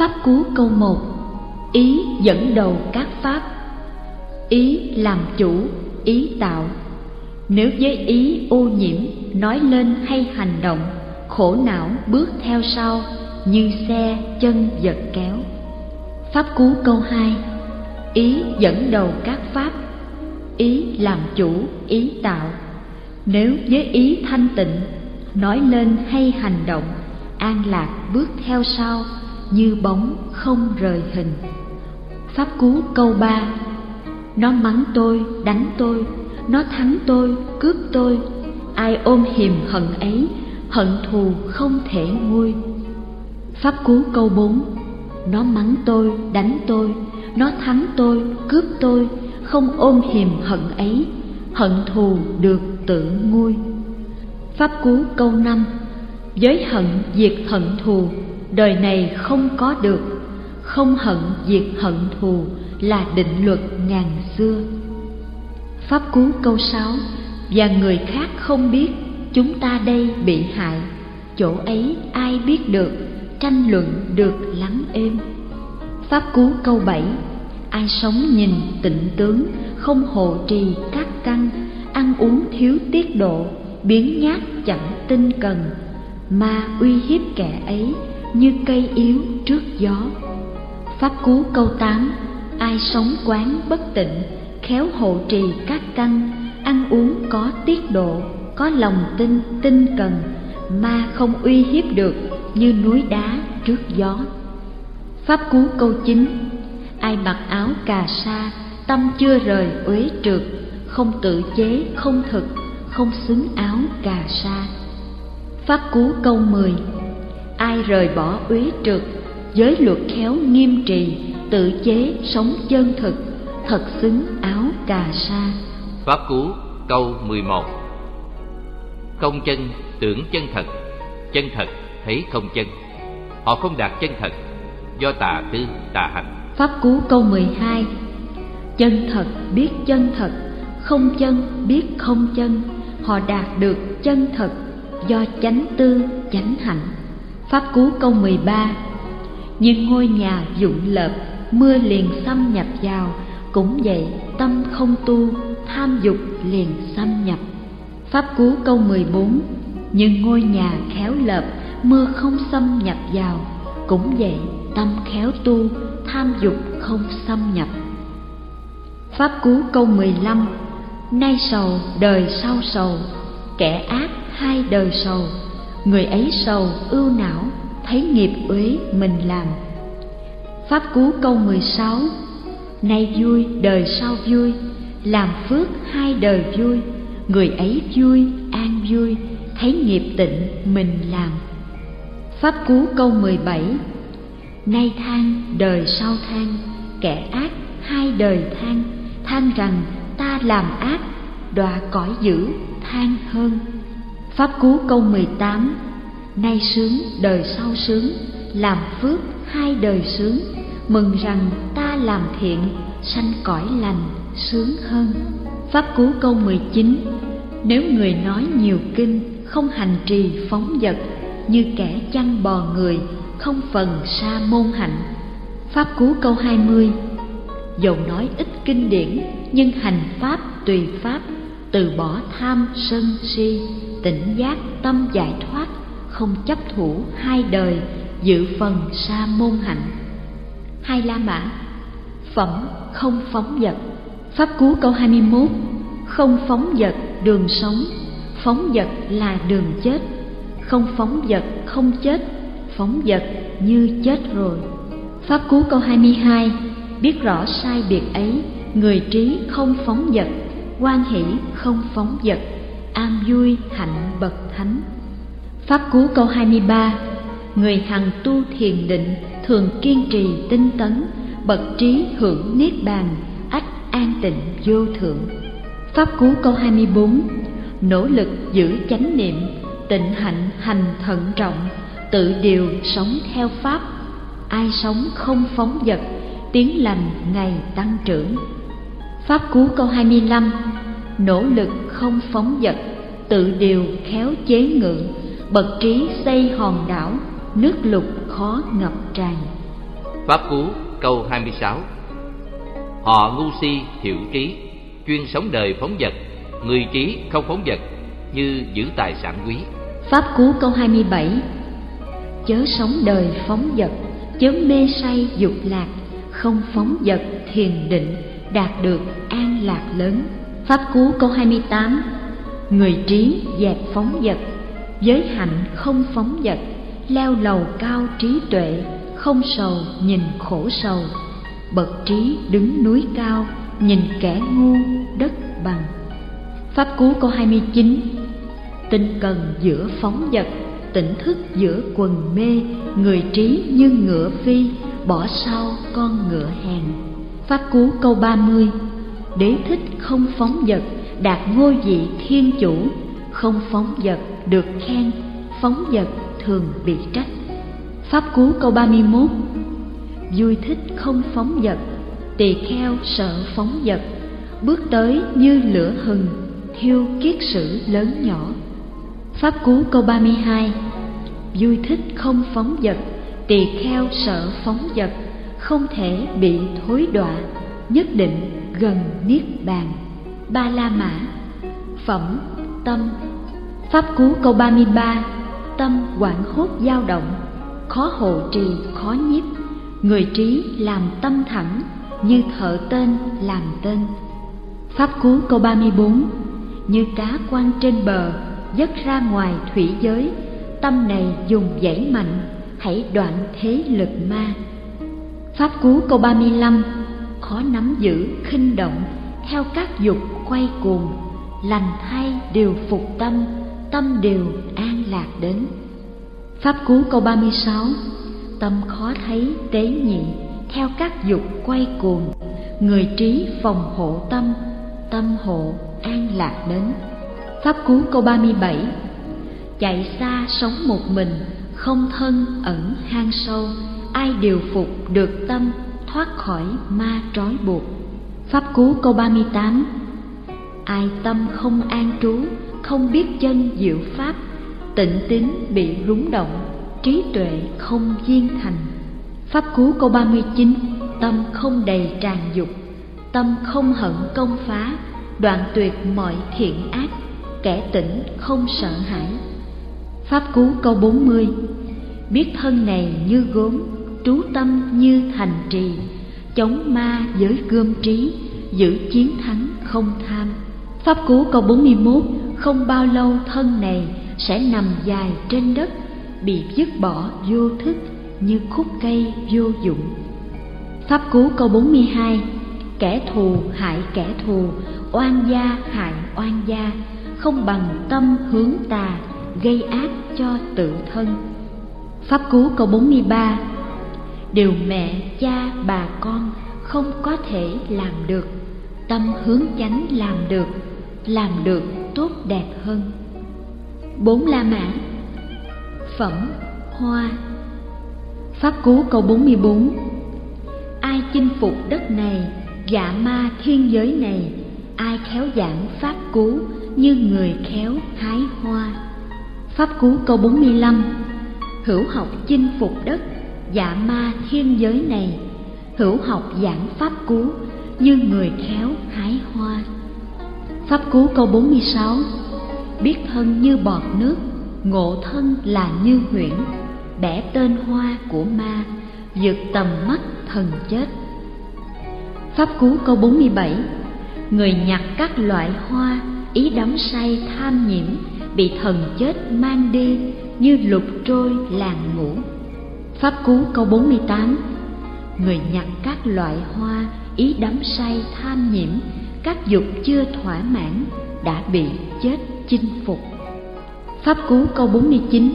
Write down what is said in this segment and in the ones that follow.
Pháp cú câu 1. Ý dẫn đầu các pháp. Ý làm chủ, ý tạo. Nếu với ý ô nhiễm, nói lên hay hành động, khổ não bước theo sau, như xe chân giật kéo. Pháp cú câu 2. Ý dẫn đầu các pháp. Ý làm chủ, ý tạo. Nếu với ý thanh tịnh, nói lên hay hành động, an lạc bước theo sau, như bóng không rời hình. Pháp cú câu 3. Nó mắng tôi, đánh tôi, nó thắng tôi, cướp tôi, ai ôm hiềm hận ấy, hận thù không thể nguôi. Pháp cú câu 4. Nó mắng tôi, đánh tôi, nó thắng tôi, cướp tôi, không ôm hiềm hận ấy, hận thù được tự nguôi. Pháp cú câu 5. Giới hận diệt hận thù, đời này không có được, không hận diệt hận thù là định luật ngàn xưa. Pháp cú câu 6. Và người khác không biết, chúng ta đây bị hại, chỗ ấy ai biết được, tranh luận được lắng êm. Pháp cú câu 7. Ai sống nhìn tịnh tướng, không hộ trì các căn, ăn uống thiếu tiết độ, biếng nhác chẳng tinh cần, ma uy hiếp kẻ ấy như cây yếu trước gió. Pháp cú câu 8. Ai sống quán bất tịnh, khéo hộ trì các căn, ăn uống có tiết độ, có lòng tin tinh cần, ma không uy hiếp được như núi đá trước gió. Pháp cú câu 9. Ai mặc áo cà sa, tâm chưa rời uế trượt, không tự chế không thực, không xứng áo cà sa. Pháp cú câu 10. Ai rời bỏ uế trượt, giới luật khéo nghiêm trì, tự chế sống chân thực, thật xứng áo cà sa. Pháp cú câu 11. Không chân tưởng chân thật thấy không chân. Họ không đạt chân thật, do tà tư tà hành. Pháp cú câu 12. Chân thật biết chân thật, không chân biết không chân. Họ đạt được chân thật, do chánh tư chánh hạnh. Pháp cú câu 13. Nhưng ngôi nhà dụng lợp, mưa liền xâm nhập vào, cũng vậy tâm không tu, tham dục liền xâm nhập. Pháp cú câu 14. Nhưng ngôi nhà khéo lợp, mưa không xâm nhập vào, cũng vậy tâm khéo tu, tham dục không xâm nhập. Pháp cú câu 15. Nay sầu đời sau sầu, kẻ ác hai đời sầu, người ấy sầu ưu não, thấy nghiệp uế mình làm. Pháp cú câu 16. Nay vui đời sau vui, làm phước hai đời vui, người ấy vui an vui, thấy nghiệp tịnh mình làm. Pháp cú câu 17. Nay than đời sau than, kẻ ác hai đời than, than rằng ta làm ác, đọa cõi dữ than hơn. Pháp cú câu 18. Nay sướng đời sau sướng, làm phước hai đời sướng, mừng rằng ta làm thiện, sanh cõi lành sướng hơn. Pháp cú câu 19. Nếu người nói nhiều kinh, không hành trì phóng dật, như kẻ chăn bò người, không phần sa môn hạnh. Pháp cú câu 20. Dầu nói ít kinh điển, nhưng hành pháp tùy pháp, từ bỏ tham sân si, tỉnh giác tâm giải thoát, không chấp thủ hai đời, dự phần sa môn hạnh. Hai La Mã. Phẩm không phóng dật. Pháp cú câu 21. Không phóng dật đường sống, phóng dật là đường chết. Không phóng dật không chết, phóng dật như chết rồi. Pháp cú câu 22. Biết rõ sai biệt ấy, người trí không phóng dật, hoan hỷ không phóng dật, an vui hạnh bậc thánh. Pháp cú câu 23. Người hằng tu thiền định, thường kiên trì tinh tấn, bậc trí hưởng niết bàn, ách an tịnh vô thượng. Pháp cú câu 24. Nỗ lực giữ chánh niệm, tịnh hạnh hành thận trọng, tự điều sống theo pháp, ai sống không phóng dật, tiếng lành ngày tăng trưởng. Pháp cú câu 25. Nỗ lực không phóng dật, tự điều khéo chế ngự, bậc trí xây hòn đảo, nước lụt khó ngập tràn. Pháp Cú câu 26. Họ ngu si thiểu trí, chuyên sống đời phóng dật, người trí không phóng dật, như giữ tài sản quý. Pháp Cú câu 27. Chớ sống đời phóng dật, chớ mê say dục lạc, không phóng dật thiền định, đạt được an lạc lớn. Pháp Cú câu 28. Người trí dẹp phóng dật, giới hạnh không phóng dật, leo lầu cao trí tuệ, không sầu nhìn khổ sầu. Bậc trí đứng núi cao, nhìn kẻ ngu đất bằng. Pháp Cú câu 29. Tinh cần giữa phóng dật, tỉnh thức giữa quần mê, người trí như ngựa phi, bỏ sau con ngựa hèn. Pháp Cú câu 30. Đế thích không phóng dật, đạt ngôi vị thiên chủ, không phóng dật được khen, phóng dật thường bị trách. Pháp Cú câu 31. Vui thích không phóng dật, tỳ kheo sợ phóng dật, bước tới như lửa hừng, thiêu kiết sử lớn nhỏ. Pháp Cú câu 32. Vui thích không phóng dật, tỳ kheo sợ phóng dật, không thể bị thối đọa, nhất định gần niết bàn. Ba La Mã. Phẩm tâm. Pháp Cú câu 33. Tâm hoảng hốt dao động, khó hộ trì khó nhiếp, người trí làm tâm thẳng, như thợ tên làm tên. Pháp Cú câu 34. Như cá quăng trên bờ, dất ra ngoài thủy giới, tâm này dùng dãy mạnh, hãy đoạn thế lực ma. Pháp Cú câu 35. Khó nắm giữ khinh động, theo các dục quay cuồng, lành thay điều phục tâm, tâm đều an lạc đến. Pháp Cú câu 36. Tâm khó thấy tế nhị, theo các dục quay cuồng, người trí phòng hộ tâm, tâm hộ an lạc đến. Pháp Cú câu 37. Chạy xa sống một mình, không thân ẩn hang sâu, ai điều phục được tâm, thoát khỏi ma trói buộc. Pháp Cú câu 38. Ai tâm không an trú, không biết chân diệu pháp, tịnh tín bị rúng động, trí tuệ không viên thành. Pháp Cú câu 39. Tâm không đầy tràn dục, tâm không hận công phá, đoạn tuyệt mọi thiện ác, kẻ tỉnh không sợ hãi. Pháp Cú câu 40. Biết thân này như gốm, trú tâm như thành trì, chống ma với gươm trí, giữ chiến thắng không tham. Pháp Cú câu 41. Không bao lâu thân này sẽ nằm dài trên đất, bị dứt bỏ vô thức, như khúc cây vô dụng. Pháp Cú câu 42. Kẻ thù hại kẻ thù, oan gia hại oan gia, không bằng tâm hướng tà, gây ác cho tự thân. Pháp Cú câu 43. Điều mẹ cha bà con không có thể làm được, tâm hướng chánh làm được tốt đẹp hơn. Bốn La Mã. Phẩm hoa. Pháp Cú câu 44. Ai chinh phục đất này, dạ ma thiên giới này, ai khéo giảng Pháp Cú, như người khéo hái hoa. Pháp Cú câu 45. Hữu học chinh phục đất, dạ ma thiên giới này, hữu học giảng Pháp Cú, như người khéo hái hoa. Pháp Cú câu 46. Biết thân như bọt nước, ngộ thân là như huyễn, bẻ tên hoa của ma, vượt tầm mắt thần chết. Pháp Cú câu 47. Người nhặt các loại hoa, ý đắm say tham nhiễm, bị thần chết mang đi, như lục trôi làng ngủ. Pháp Cú câu 48. Người nhặt các loại hoa, ý đắm say tham nhiễm, các dục chưa thỏa mãn, đã bị chết chinh phục. Pháp Cú câu 49.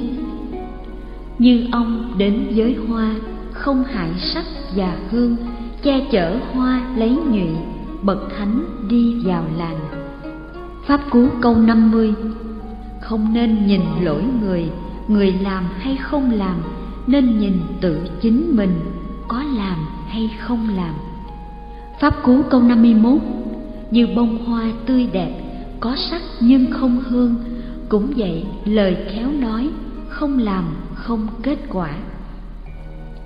Như ong đến với hoa, không hại sắc và hương, che chở hoa lấy nhụy, bậc thánh đi vào làng. Pháp Cú câu 50. Không nên nhìn lỗi người, người làm hay không làm, nên nhìn tự chính mình, có làm hay không làm. Pháp Cú câu 51. Như bông hoa tươi đẹp, có sắc nhưng không hương, cũng vậy lời khéo nói, không làm không kết quả.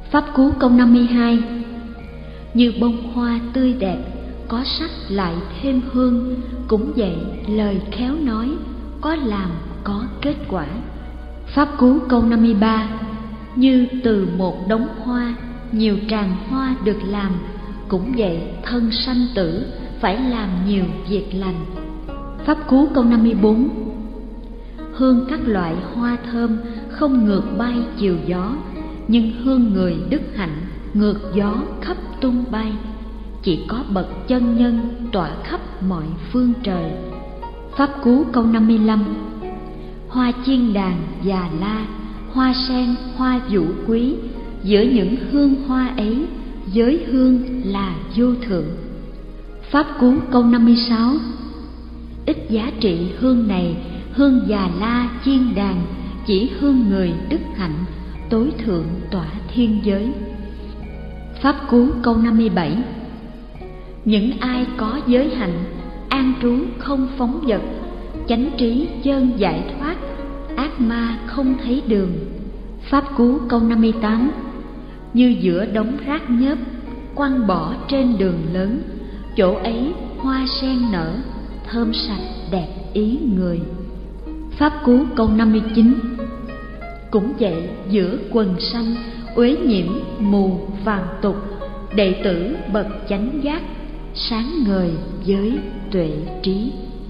Pháp Cú câu 52. Như bông hoa tươi đẹp, có sắc lại thêm hương, cũng vậy lời khéo nói, có làm có kết quả. Pháp Cú câu 53. Như từ một đống hoa, nhiều tràng hoa được làm, cũng vậy thân sanh tử, phải làm nhiều việc lành. Pháp Cú câu 54. Hương các loại hoa thơm không ngược bay chiều gió, nhưng hương người đức hạnh ngược gió khắp tung bay. Chỉ có bậc chân nhân tỏa khắp mọi phương trời. Pháp Cú câu 55. Hoa chiên đàn già la, hoa sen, hoa vũ quý, giữa những hương hoa ấy, giới hương là vô thượng. Pháp Cú câu 56. Ít giá trị hương này, hương già la chiên đàn, chỉ hương người đức hạnh, tối thượng tỏa thiên giới. Pháp Cú câu 57. Những ai có giới hạnh, an trú không phóng dật, chánh trí chơn giải thoát, ác ma không thấy đường. Pháp Cú câu 58. Như giữa đống rác nhớp, quăng bỏ trên đường lớn, chỗ ấy hoa sen nở, thơm sạch đẹp ý người. Pháp Cú câu 59. Cũng vậy giữa quần sanh, uế nhiễm mù phàm tục, đệ tử bậc chánh giác, sáng ngời với tuệ trí.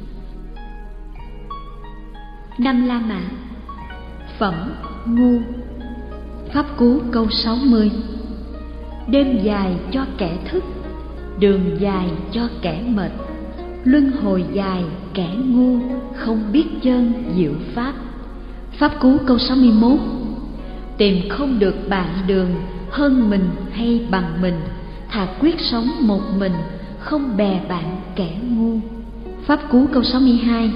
Năm La Mã. Phẩm ngu. Pháp Cú câu 60. Đêm dài cho kẻ thức, đường dài cho kẻ mệt, luân hồi dài kẻ ngu, không biết chân diệu pháp. Pháp Cú câu 61. Tìm không được bạn đường, hơn mình hay bằng mình, thà quyết sống một mình, không bè bạn kẻ ngu. Pháp Cú câu 62.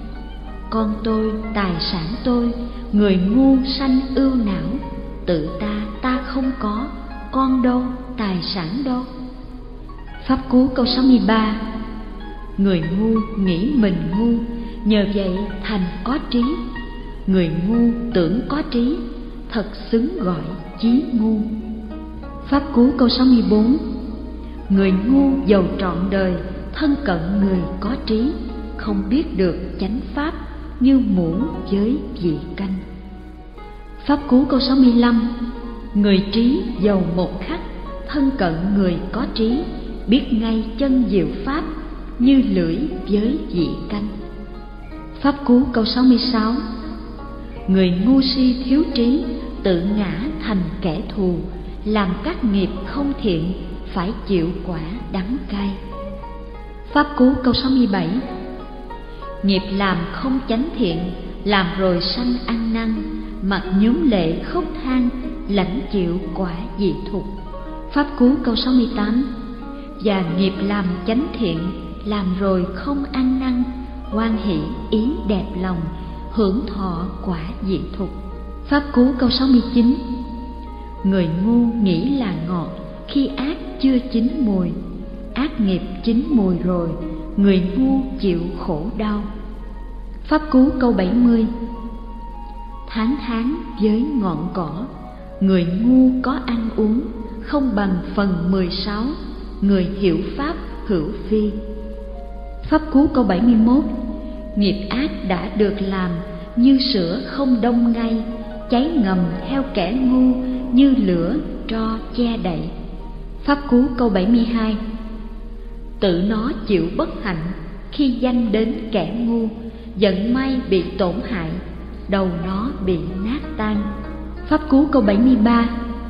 Con tôi, tài sản tôi, người ngu sanh ưu não, tự ta không có, con đâu, tài sản đâu. Pháp Cú câu 63. Người ngu nghĩ mình ngu, nhờ vậy thành có trí, người ngu tưởng có trí, thật xứng gọi chí ngu. Pháp Cú câu 64. Người ngu giàu trọn đời, thân cận người có trí, không biết được chánh pháp, như muỗng với vị canh. Pháp Cú câu 65. Người trí giàu một khắc, thân cận người có trí, biết ngay chân diệu pháp, như lưỡi với vị canh. Pháp Cú câu 66. Người ngu si thiếu trí, tự ngã thành kẻ thù, làm các nghiệp không thiện, phải chịu quả đắng cay. Pháp Cú câu 67. Nghiệp làm không chánh thiện, làm rồi sanh ăn năn, mặt nhúm lệ khóc than, lãnh chịu quả dị thục. Pháp Cú câu 68. Và nghiệp làm chánh thiện, làm rồi không ăn năn, hoan hỷ ý đẹp lòng, hưởng thọ quả dị thục. Pháp Cú câu 69. Người ngu nghĩ là ngọt, khi ác chưa chín mùi, ác nghiệp chín mùi rồi, người ngu chịu khổ đau. Pháp Cú câu 70. Tháng tháng với ngọn cỏ, người ngu có ăn uống, không bằng phần 16, người hiểu pháp hữu phi. Pháp Cú câu 71. Nghiệp ác đã được làm, như sữa không đông ngay, cháy ngầm theo kẻ ngu, như lửa tro che đậy. Pháp Cú câu 72. Tự nó chịu bất hạnh, khi danh đến kẻ ngu, giận may bị tổn hại, đầu nó bị nát tan. Pháp Cú câu 73.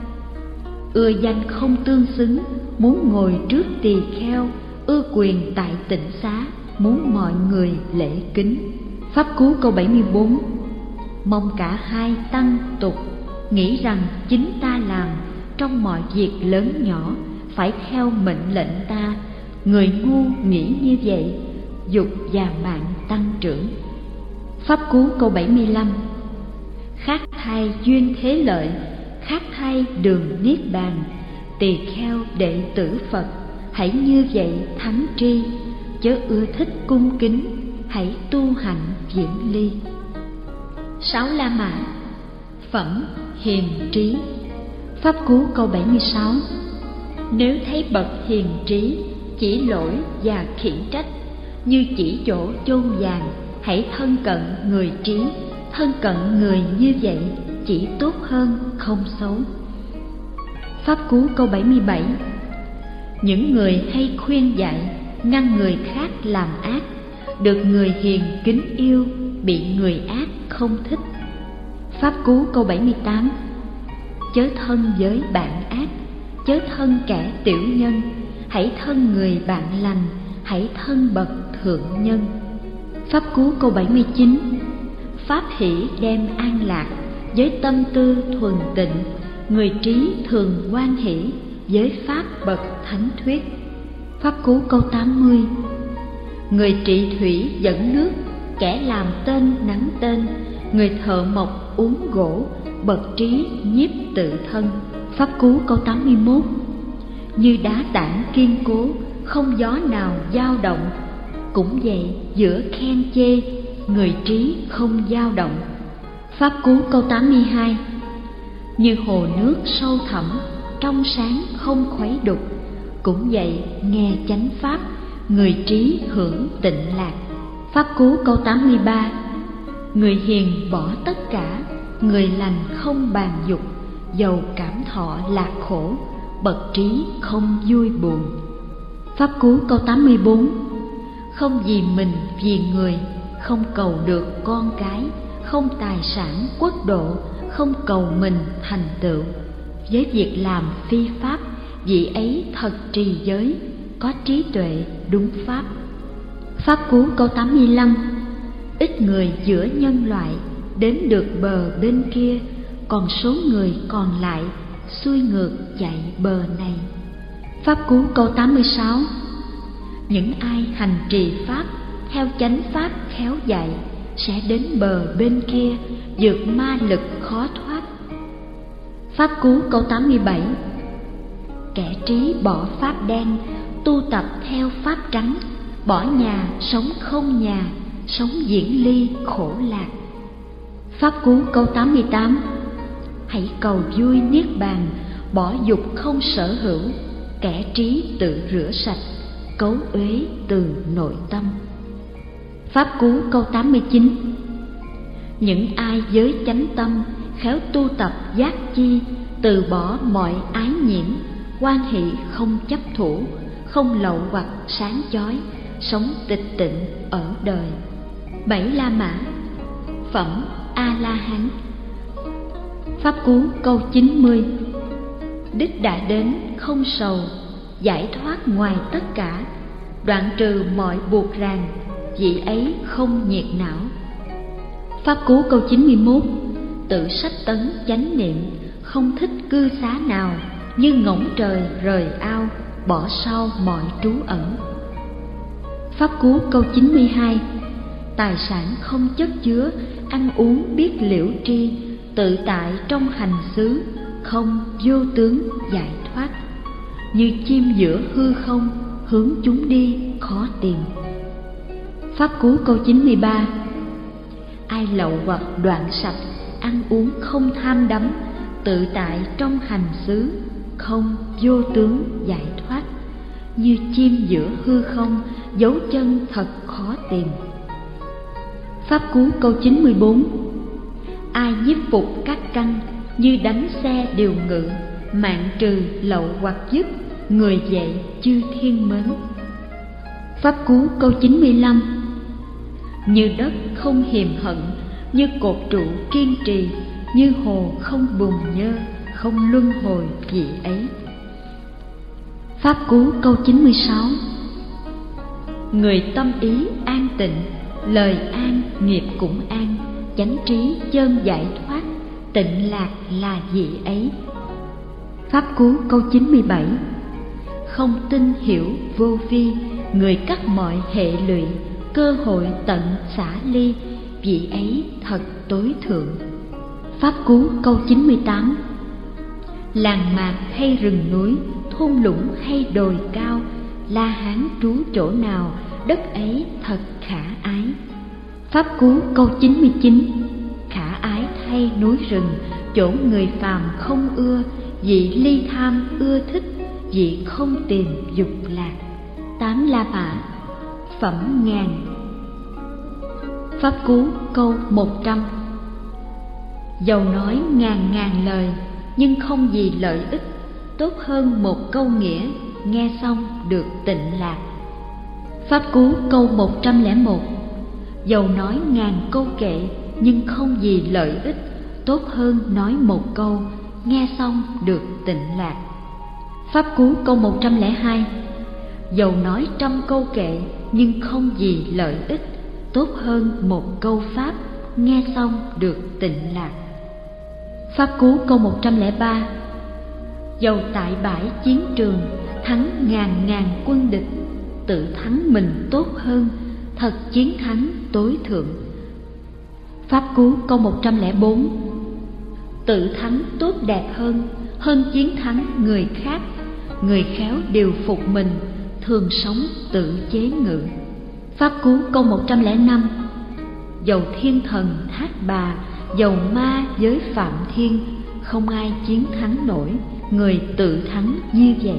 Ưa danh không tương xứng, muốn ngồi trước tỳ kheo, ưa quyền tại tịnh xá, muốn mọi người lễ kính. Pháp Cú câu 74. Mong cả hai tăng tục, nghĩ rằng chính ta làm, trong mọi việc lớn nhỏ, phải theo mệnh lệnh ta, người ngu nghĩ như vậy, dục và mạng tăng trưởng. Pháp Cú câu 75. Khác thay duyên thế lợi, khác thay đường niết bàn, tỳ kheo đệ tử Phật, hãy như vậy thắng tri, chớ ưa thích cung kính, hãy tu hành viễn ly. 6 La Mã. Phẩm hiền trí. Pháp Cú câu 76. Nếu thấy bậc hiền trí chỉ lỗi và khiển trách, như chỉ chỗ chôn vàng, hãy thân cận người trí. Thân cận người như vậy chỉ tốt hơn, không xấu. Pháp Cú câu 77. Những người hay khuyên dạy, ngăn người khác làm ác, được người hiền kính yêu, bị người ác không thích. Pháp Cú câu 78. Chớ thân với bạn ác, chớ thân kẻ tiểu nhân, hãy thân người bạn lành, hãy thân bậc thượng nhân. Pháp Cú câu 79. Pháp hỷ đem an lạc, với tâm tư thuần tịnh, người trí thường hoan hỷ, với pháp bậc thánh thuyết. Pháp Cú câu 80. Người trị thủy dẫn nước, kẻ làm tên nắng tên, người thợ mộc uống gỗ, bậc trí nhiếp tự thân. Pháp Cú câu 81. Như đá tảng kiên cố, không gió nào dao động, cũng vậy giữa khen chê, người trí không dao động. Pháp Cú câu 82. Như hồ nước sâu thẳm, trong sáng không khuấy đục, cũng vậy nghe chánh pháp, người trí hưởng tịnh lạc. Pháp Cú câu 83. Người hiền bỏ tất cả, người lành không bàn dục, dầu cảm thọ lạc khổ, bậc trí không vui buồn. Pháp Cú câu 84. Không vì mình vì người, không cầu được con cái, không tài sản quốc độ, không cầu mình thành tựu. Với việc làm phi pháp, vị ấy thật trì giới, có trí tuệ đúng pháp. Pháp Cú câu 85. Ít người giữa nhân loại đến được bờ bên kia, còn số người còn lại xuôi ngược chạy bờ này. Pháp Cú câu 86. Những ai hành trì pháp theo chánh pháp khéo dạy, sẽ đến bờ bên kia, vượt ma lực khó thoát. Pháp Cú câu 87. Kẻ trí bỏ pháp đen, tu tập theo pháp trắng, bỏ nhà sống không nhà, sống diễn ly khổ lạc. Pháp Cú câu 88. Hãy cầu vui niết bàn, bỏ dục không sở hữu, kẻ trí tự rửa sạch, cấu uế từ nội tâm. Pháp Cú câu 89. Những ai giới chánh tâm, khéo tu tập giác chi, từ bỏ mọi ái nhiễm, hoan hỷ không chấp thủ, không lậu hoặc sáng chói, sống tịch tịnh ở đời. 7 La Mã. Phẩm A La Hán. Pháp Cú câu 90. Đích đã đến không sầu, giải thoát ngoài tất cả, đoạn trừ mọi buộc ràng, vị ấy không nhiệt não. Pháp Cú câu 91. Tự sách tấn chánh niệm, không thích cư xá nào, như ngỗng trời rời ao, bỏ sau mọi trú ẩn. Pháp Cú câu 92. Tài sản không chất chứa, ăn uống biết liễu tri, tự tại trong hành xứ, không vô tướng giải thoát. Như chim giữa hư không, hướng chúng đi khó tìm. Pháp Cú câu 93. Ai lậu hoặc đoạn sạch, ăn uống không tham đắm, tự tại trong hành xứ, không vô tướng giải thoát. Như chim giữa hư không, dấu chân thật khó tìm. Pháp Cú câu 94. Ai nhiếp phục các căn, như đánh xe điều ngự, mạng trừ lậu hoặc dứt, người dạy chư thiên mến. Pháp Cú câu 95. Như đất không hiềm hận, như cột trụ kiên trì, như hồ không bùn nhơ, không luân hồi vị ấy. Pháp Cú câu 96. Người tâm ý an tịnh, lời an nghiệp cũng an, chánh trí chân giải thoát, tịnh lạc là vị ấy. Pháp Cú câu 97. Không tin hiểu vô vi, người cắt mọi hệ lụy, cơ hội tận xả ly, vị ấy thật tối thượng. Pháp Cú câu 98. Làng mạc hay rừng núi, thung lũng hay đồi cao, La Hán trú chỗ nào, đất ấy thật khả ái. Pháp Cú câu 99. Khả ái thay núi rừng, chỗ người phàm không ưa, vị ly tham ưa thích, vị không tìm dục lạc. 8 La Mã. Phẩm ngàn. Pháp Cú câu 100. Dầu nói ngàn lời, nhưng không gì lợi ích, tốt hơn một câu nghĩa, nghe xong được tịnh lạc. Pháp Cú câu 101. Dầu nói ngàn câu kệ, nhưng không gì lợi ích, tốt hơn nói một câu, nghe xong được tịnh lạc. Pháp Cú câu 102. Dầu nói 100 câu kệ, nhưng không gì lợi ích, tốt hơn một câu pháp, nghe xong được tịnh lạc. Pháp Cú câu 103. Dầu tại bãi chiến trường, thắng ngàn quân địch, tự thắng mình tốt hơn, thật chiến thắng tối thượng. Pháp Cú câu 104. Tự thắng tốt đẹp hơn chiến thắng người khác, người khéo điều phục mình, thường sống tự chế ngự. Pháp Cú câu 105. Dầu thiên thần thác bà, dầu ma giới phạm thiên, không ai chiến thắng nổi, người tự thắng như vậy.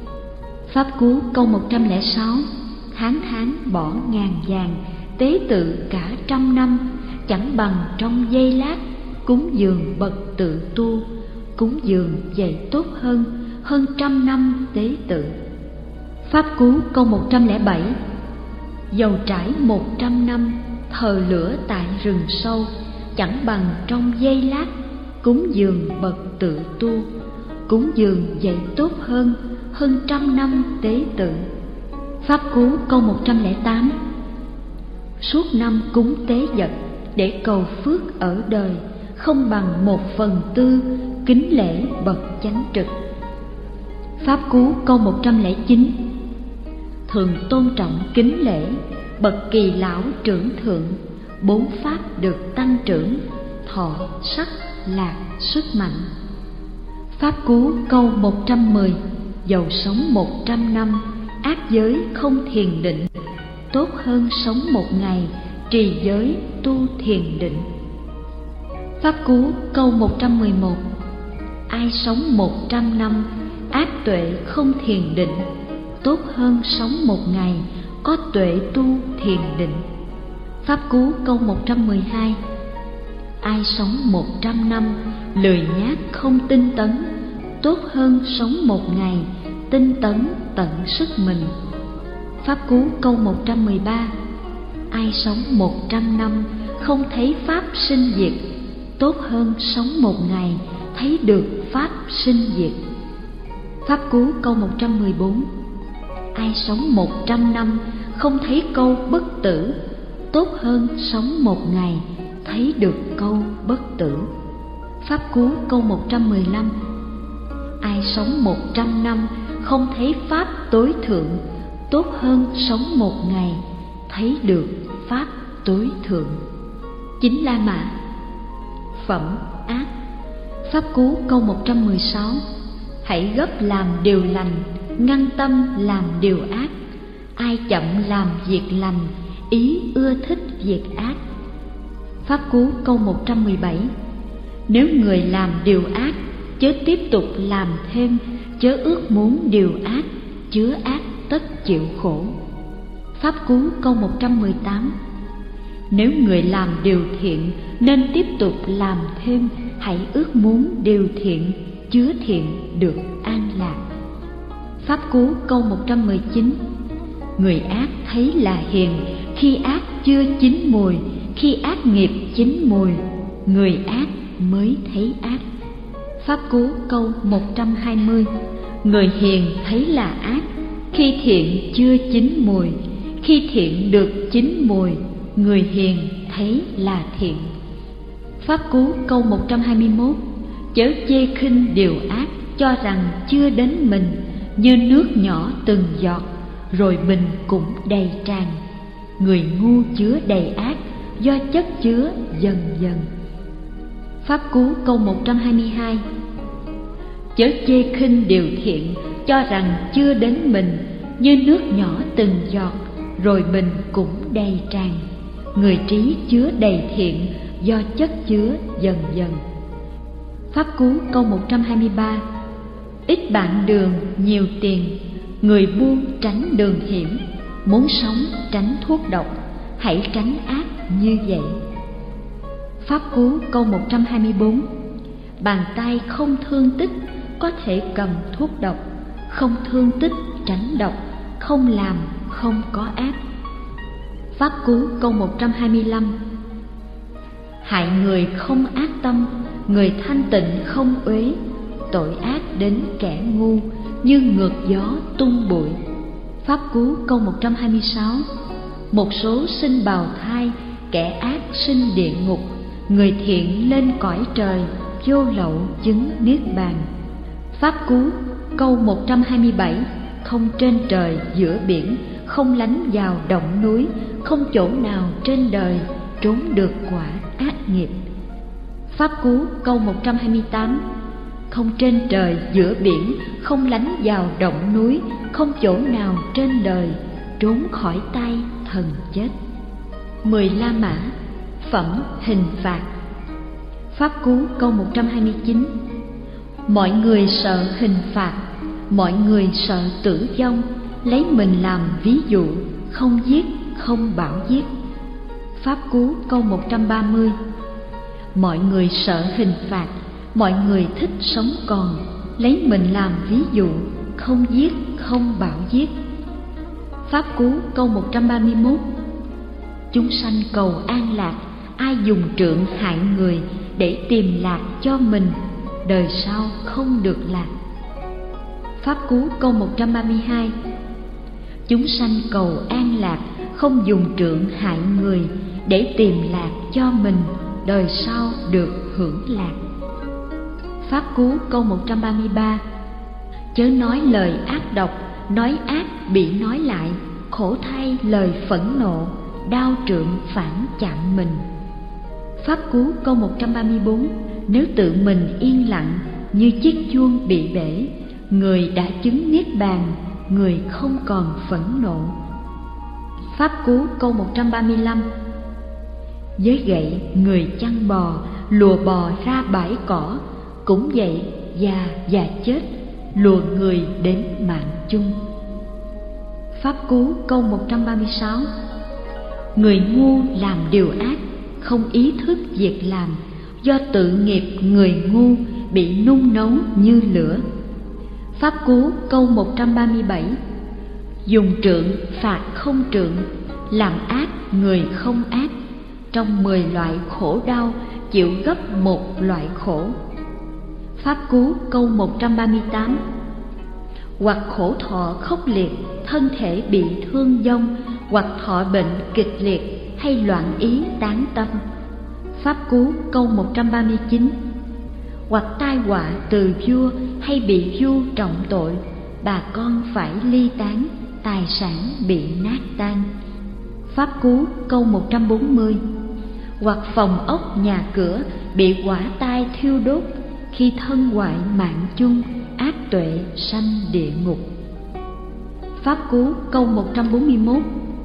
Pháp Cú câu 106. Tháng bỏ ngàn vàng, tế tự cả 100 năm, chẳng bằng trong giây lát, cúng dường bậc tự tu, cúng dường vậy tốt hơn 100 năm tế tự. Pháp Cú câu 107. Dầu trải 100 năm, thờ lửa tại rừng sâu, chẳng bằng trong giây lát, cúng dường bậc tự tu, cúng dường vậy tốt hơn 100 năm tế tự. Pháp Cú câu 108. Suốt năm cúng tế vật để cầu phước ở đời, không bằng 1/4 kính lễ bậc chánh trực. Pháp Cú câu 109. Thường tôn trọng kính lễ bậc kỳ lão trưởng thượng, 4 pháp được tăng trưởng, thọ sắc lạc sức mạnh. Pháp Cú câu 110. Dầu sống 100 năm, ác giới không thiền định, tốt hơn sống một ngày, trì giới tu thiền định. Pháp Cú câu 111. Ai sống 100 năm, ác tuệ không thiền định, tốt hơn sống một ngày, có tuệ tu thiền định. Pháp Cú câu 112. Ai sống 100 năm, lười nhác không tinh tấn, tốt hơn sống một ngày, tinh tấn tận sức mình. Pháp Cú câu 113. Ai sống 100 năm, không thấy pháp sinh diệt, tốt hơn sống một ngày, thấy được pháp sinh diệt. Pháp Cú câu 114. Ai sống 100 năm, không thấy câu bất tử, tốt hơn sống một ngày, thấy được câu bất tử. Pháp Cú câu 115. Ai sống 100 năm, không thấy pháp tối thượng, tốt hơn sống một ngày, thấy được pháp tối thượng. 9 La Mã. Phẩm ác. Pháp Cú câu 116. Hãy gấp làm điều lành, ngăn tâm làm điều ác. Ai chậm làm việc lành, ý ưa thích việc ác. Pháp Cú câu 117. Nếu người làm điều ác, chớ tiếp tục làm thêm, chớ ước muốn điều ác, chứa ác tất chịu khổ. Pháp Cú câu 118. Nếu người làm điều thiện, nên tiếp tục làm thêm, hãy ước muốn điều thiện, chứa thiện được an lạc. Pháp Cú câu 119. Người ác thấy là hiền, khi ác chưa chín mùi, khi ác nghiệp chín mùi, người ác mới thấy ác. Pháp Cú câu 120. Người hiền thấy là ác, khi thiện chưa chín mùi, khi thiện được chín mùi, người hiền thấy là thiện. Pháp Cú câu 121. Chớ chê khinh điều ác, cho rằng chưa đến mình, như nước nhỏ từng giọt, rồi bình cũng đầy tràn. Người ngu chứa đầy ác, do chất chứa dần dần. Pháp Cú câu 122. Chớ chê khinh điều thiện, cho rằng chưa đến mình, như nước nhỏ từng giọt, rồi bình cũng đầy tràn. Người trí chứa đầy thiện, do chất chứa dần dần. Pháp Cú câu 123. Ít bạn đường, nhiều tiền. Người buôn tránh đường hiểm. Muốn sống tránh thuốc độc, hãy tránh ác như vậy. Pháp Cú câu 124. Bàn tay không thương tích có thể cầm thuốc độc, không thương tích tránh độc, không làm không có ác. Pháp Cú câu 125. Hại người không ác tâm, người thanh tịnh không uế. Tội ác đến kẻ ngu, như ngược gió tung bụi. Pháp Cú câu 126. Một số sinh bào thai, kẻ ác sinh địa ngục. Người thiện lên cõi trời, vô lậu chứng niết bàn. Pháp Cú câu 127. Không trên trời giữa biển, không lánh vào động núi, không chỗ nào trên đời trốn được quả ác nghiệp. Pháp Cú câu 128. Không trên trời giữa biển, không lánh vào động núi, không chỗ nào trên đời trốn khỏi tay thần chết. 10 La Mã phẩm hình phạt. Pháp Cú câu 129. Mọi người sợ hình phạt, mọi người sợ tử vong, lấy mình làm ví dụ, không giết, không bảo giết. Pháp Cú câu 130. Mọi người sợ hình phạt, mọi người thích sống còn, lấy mình làm ví dụ, không giết, không bảo giết. Pháp Cú câu 131. Chúng sanh cầu an lạc, ai dùng trượng hại người để tìm lạc cho mình, đời sau không được lạc. Pháp Cú câu 132. Chúng sanh cầu an lạc, không dùng trượng hại người để tìm lạc cho mình, đời sau được hưởng lạc. Pháp Cú câu 133. Chớ nói lời ác độc, nói ác bị nói lại, khổ thay lời phẫn nộ, đao trượng phản chạm mình. Pháp Cú câu 134. Nếu tự mình yên lặng như chiếc chuông bị bể, người đã chứng niết bàn, người không còn phẫn nộ. Pháp Cú câu 135. Với gậy người chăn bò, lùa bò ra bãi cỏ, cũng vậy già và chết, lùa người đến mạng chung. Pháp Cú câu 136. Người ngu làm điều ác, không ý thức việc làm, do tự nghiệp người ngu bị nung nấu như lửa. Pháp Cú câu 137. Dùng trượng phạt không trượng, làm ác người không ác, trong 10 loại khổ đau chịu gấp một loại khổ. Pháp Cú câu 138. Hoặc khổ thọ khốc liệt, thân thể bị thương vong, hoặc thọ bệnh kịch liệt, hay loạn ý tán tâm. Pháp Cú câu 139. Hoặc tai họa từ vua, hay bị vua trọng tội, bà con phải ly tán, tài sản bị nát tan. Pháp Cú câu 140. Hoặc phòng ốc nhà cửa bị hỏa tai thiêu đốt, khi thân hoại mạng chung, ác tuệ sanh địa ngục. Pháp Cú câu 141.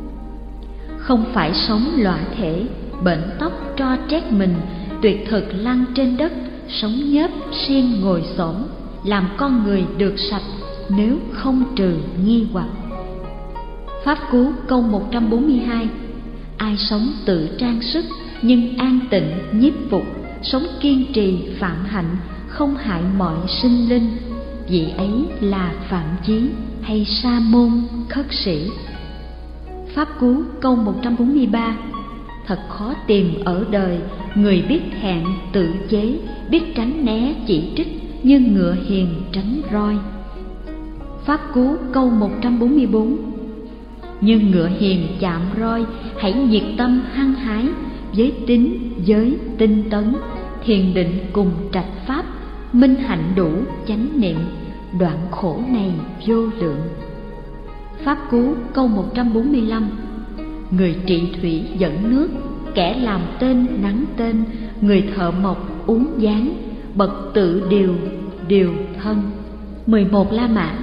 Không phải sống lõa thể, bệnh tóc tro trét mình, tuyệt thực lăn trên đất, sống nhớp xiên ngồi xổm, làm con người được sạch nếu không trừ nghi hoặc. Pháp Cú câu 142. Ai sống tự trang sức nhưng an tịnh nhiếp phục, sống kiên trì phạm hạnh, không hại mọi sinh linh, vị ấy là Phạm Chí hay Sa môn khất sĩ. Pháp Cú câu 143. Thật khó tìm ở đời người biết hẹn tự chế, biết tránh né chỉ trích, như ngựa hiền tránh roi. Pháp Cú câu 144. Như ngựa hiền chạm roi, hãy nhiệt tâm hăng hái, với tín giới tinh tấn, thiền định cùng trạch pháp, minh hạnh đủ chánh niệm, đoạn khổ này vô lượng. Pháp Cú câu 145. Người trị thủy dẫn nước, kẻ làm tên nắng tên, người thợ mộc uống gián, bậc tự điều thân. 11 La Mã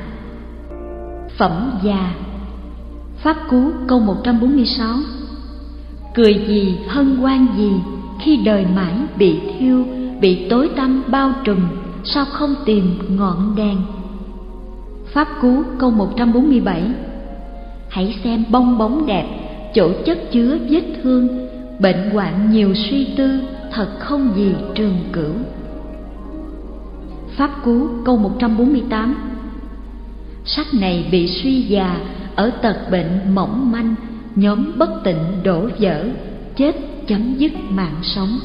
phẩm già. Pháp Cú câu 146. Cười gì hân hoan gì, khi đời mãi bị thiêu, bị tối tăm bao trùm, sao không tìm ngọn đèn, Pháp Cú câu 147. Hãy xem bong bóng đẹp, chỗ chất chứa vết thương, bệnh hoạn nhiều suy tư, thật không gì trường cửu. Pháp Cú câu 148. Sắc này bị suy già, ở tật bệnh mỏng manh, nhóm bất tịnh đổ vỡ, chết chấm dứt mạng sống.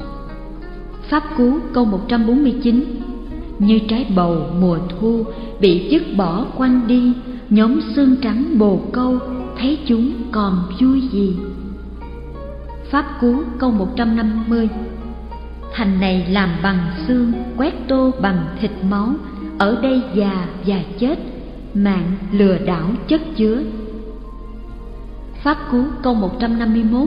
Pháp Cú câu 149. Như trái bầu mùa thu bị dứt bỏ quăng đi, nhóm xương trắng bồ câu, thấy chúng còn vui gì. Pháp Cú câu 150. Thành này làm bằng xương, quét tô bằng thịt máu, ở đây già và chết, mạng lừa đảo chất chứa. Pháp Cú câu 151.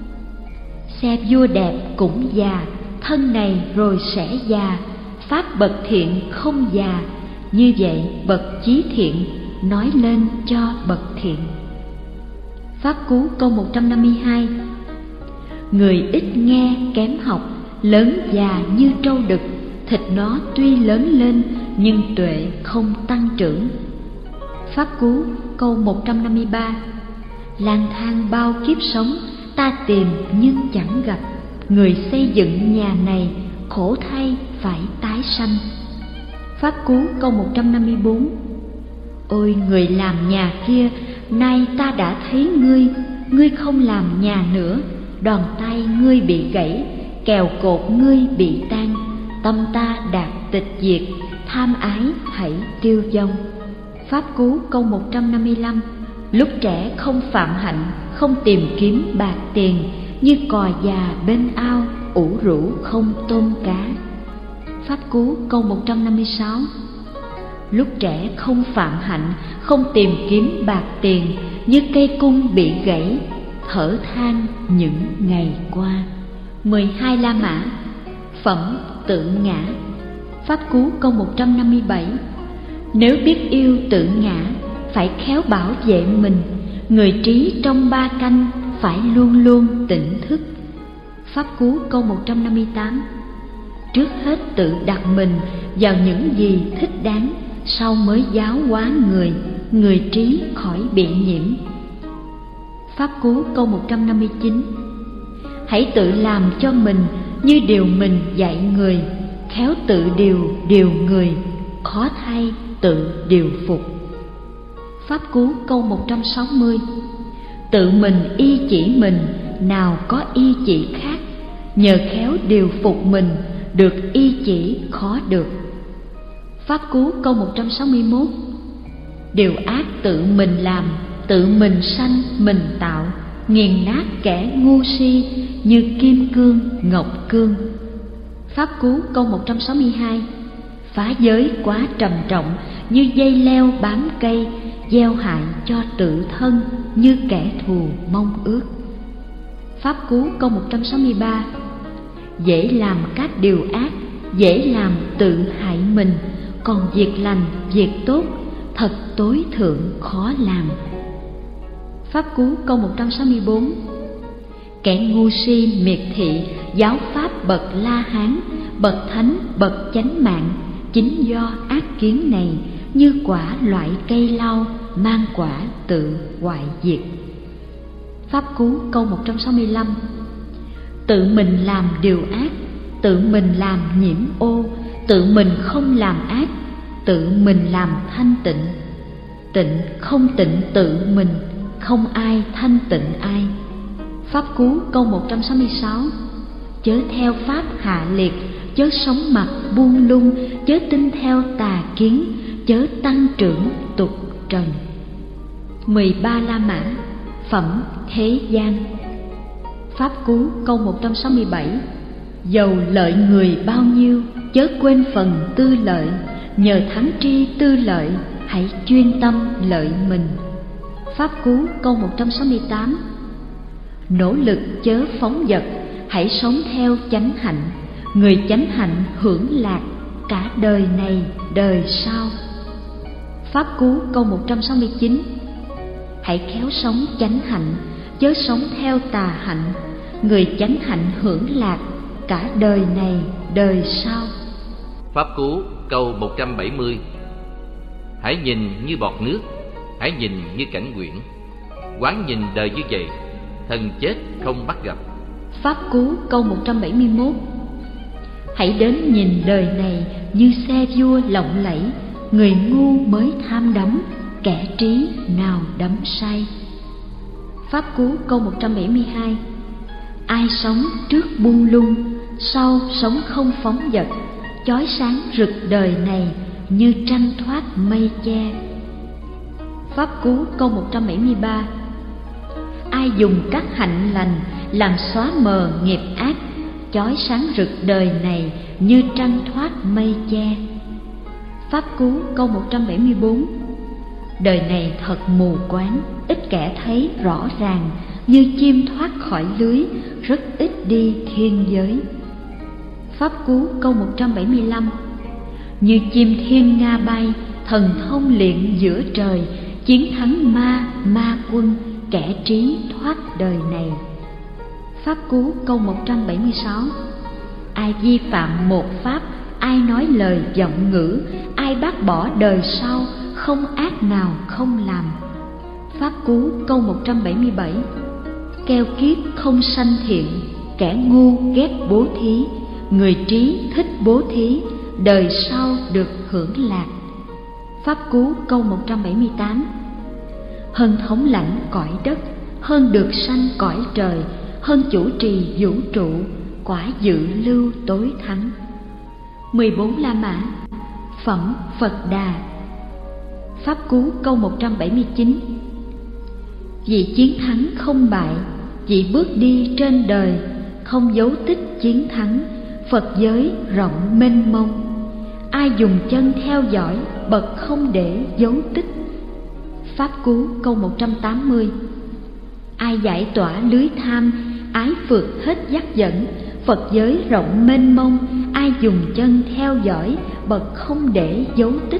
Xe vua đẹp cũng già, thân này rồi sẽ già, pháp bậc thiện không già, như vậy bậc chí thiện nói lên cho bậc thiện. Pháp Cú câu 152. Người ít nghe kém học, lớn già như trâu đực, thịt nó tuy lớn lên nhưng tuệ không tăng trưởng. Pháp Cú câu 153. Lang thang bao kiếp sống, ta tìm nhưng chẳng gặp, người xây dựng nhà này khổ thay phải tái sanh. Pháp Cú câu 154. Ôi người làm nhà kia, nay ta đã thấy ngươi không làm nhà nữa, đòn tay ngươi bị gãy, kèo cột ngươi bị tan, tâm ta đạt tịch diệt, tham ái hãy tiêu vong. Pháp Cú câu 155. Lúc trẻ không phạm hạnh, không tìm kiếm bạc tiền, như cò già bên ao, ủ rũ không tôm cá. Pháp Cú câu 156. Lúc trẻ không phạm hạnh, không tìm kiếm bạc tiền, như cây cung bị gãy, thở than những ngày qua. 12 La Mã. Phẩm tự ngã. Pháp Cú câu 157. Nếu biết yêu tự ngã, phải khéo bảo vệ mình, người trí trong ba canh phải luôn luôn tỉnh thức. Pháp Cú câu 158. Trước hết tự đặt mình vào những gì thích đáng, sau mới giáo hóa người trí khỏi bị nhiễm. Pháp Cú câu 159. Hãy tự làm cho mình như điều mình dạy người, khéo tự điều người, khó thay tự điều phục. Pháp Cú câu 160. Tự mình y chỉ mình, nào có y chỉ khác, nhờ khéo điều phục mình, được y chỉ khó được. Pháp Cú câu 161. Điều ác tự mình làm, tự mình sanh mình tạo, nghiền nát kẻ ngu si, như kim cương ngọc cương. Pháp Cú câu 162. Phá giới quá trầm trọng, như dây leo bám cây, gieo hại cho tự thân, như kẻ thù mong ước. Pháp Cú câu 163. Dễ làm các điều ác, dễ làm tự hại mình, còn việc lành, việc tốt, thật tối thượng khó làm. Pháp Cú câu 164. Kẻ ngu si miệt thị, giáo pháp bậc La Hán, bậc thánh, bậc chánh mạng, chính do ác kiến này, như quả loại cây lau, mang quả tự hoại diệt. Pháp Cú câu 165. Tự mình làm điều ác, tự mình làm nhiễm ô, tự mình không làm ác, tự mình làm thanh tịnh. Tịnh không tịnh tự mình, không ai thanh tịnh ai. Pháp Cú câu 166. Chớ theo pháp hạ liệt, chớ sống mặt buông lung, chớ tin theo tà kiến, chớ tăng trưởng tục trần. 13 La Mã. Phẩm thế gian. Pháp Cú câu 167. Dầu lợi người bao nhiêu, chớ quên phần tư lợi, nhờ thắng tri tư lợi, hãy chuyên tâm lợi mình. Pháp Cú câu 168. Nỗ lực chớ phóng dật, hãy sống theo chánh hạnh, người chánh hạnh hưởng lạc cả đời này đời sau. Pháp Cú câu 169. Hãy khéo sống chánh hạnh, chớ sống theo tà hạnh, người chánh hạnh hưởng lạc cả đời này đời sau. Pháp Cú câu 170. Hãy nhìn như bọt nước, hãy nhìn như cảnh quyển. Quán nhìn đời như vậy, thần chết không bắt gặp. Pháp Cú câu 171. Hãy đến nhìn đời này như xe vua lộng lẫy, người ngu mới tham đắm, kẻ trí nào đắm say. Pháp Cú câu 172. Ai sống trước buông lung, sau sống không phóng dật, chói sáng rực đời này như trăng thoát mây che. Pháp Cú câu 173. Ai dùng các hạnh lành làm xóa mờ nghiệp ác, chói sáng rực đời này như trăng thoát mây che. Pháp Cú câu 174. Đời này thật mù quáng, ít kẻ thấy rõ ràng, như chim thoát khỏi lưới, rất ít đi thiên giới. Pháp Cú câu 175. Như chim thiên nga bay, thần thông luyện giữa trời, chiến thắng ma quân, kẻ trí thoát đời này. Pháp Cú câu 176. Ai vi phạm một pháp, ai nói lời vọng ngữ, ai bác bỏ đời sau, không ác nào không làm. Pháp Cú câu 177. Keo kiết không sanh thiện, kẻ ngu ghét bố thí, người trí thích bố thí, đời sau được hưởng lạc. Pháp Cú câu 178. Hơn thống lãnh cõi đất, hơn được sanh cõi trời, hơn chủ trì vũ trụ, quả dự lưu tối thắng. 14 La Mã. Phẩm Phật Đà. Pháp Cú câu 179. Vì chiến thắng không bại, vì bước đi trên đời, không dấu tích chiến thắng, Phật giới rộng mênh mông. Ai dùng chân theo dõi, bậc không để dấu tích. Pháp Cú câu 180. Ai giải tỏa lưới tham, ái phượt hết dắt dẫn, Phật giới rộng mênh mông. Ai dùng chân theo dõi, bậc không để dấu tích.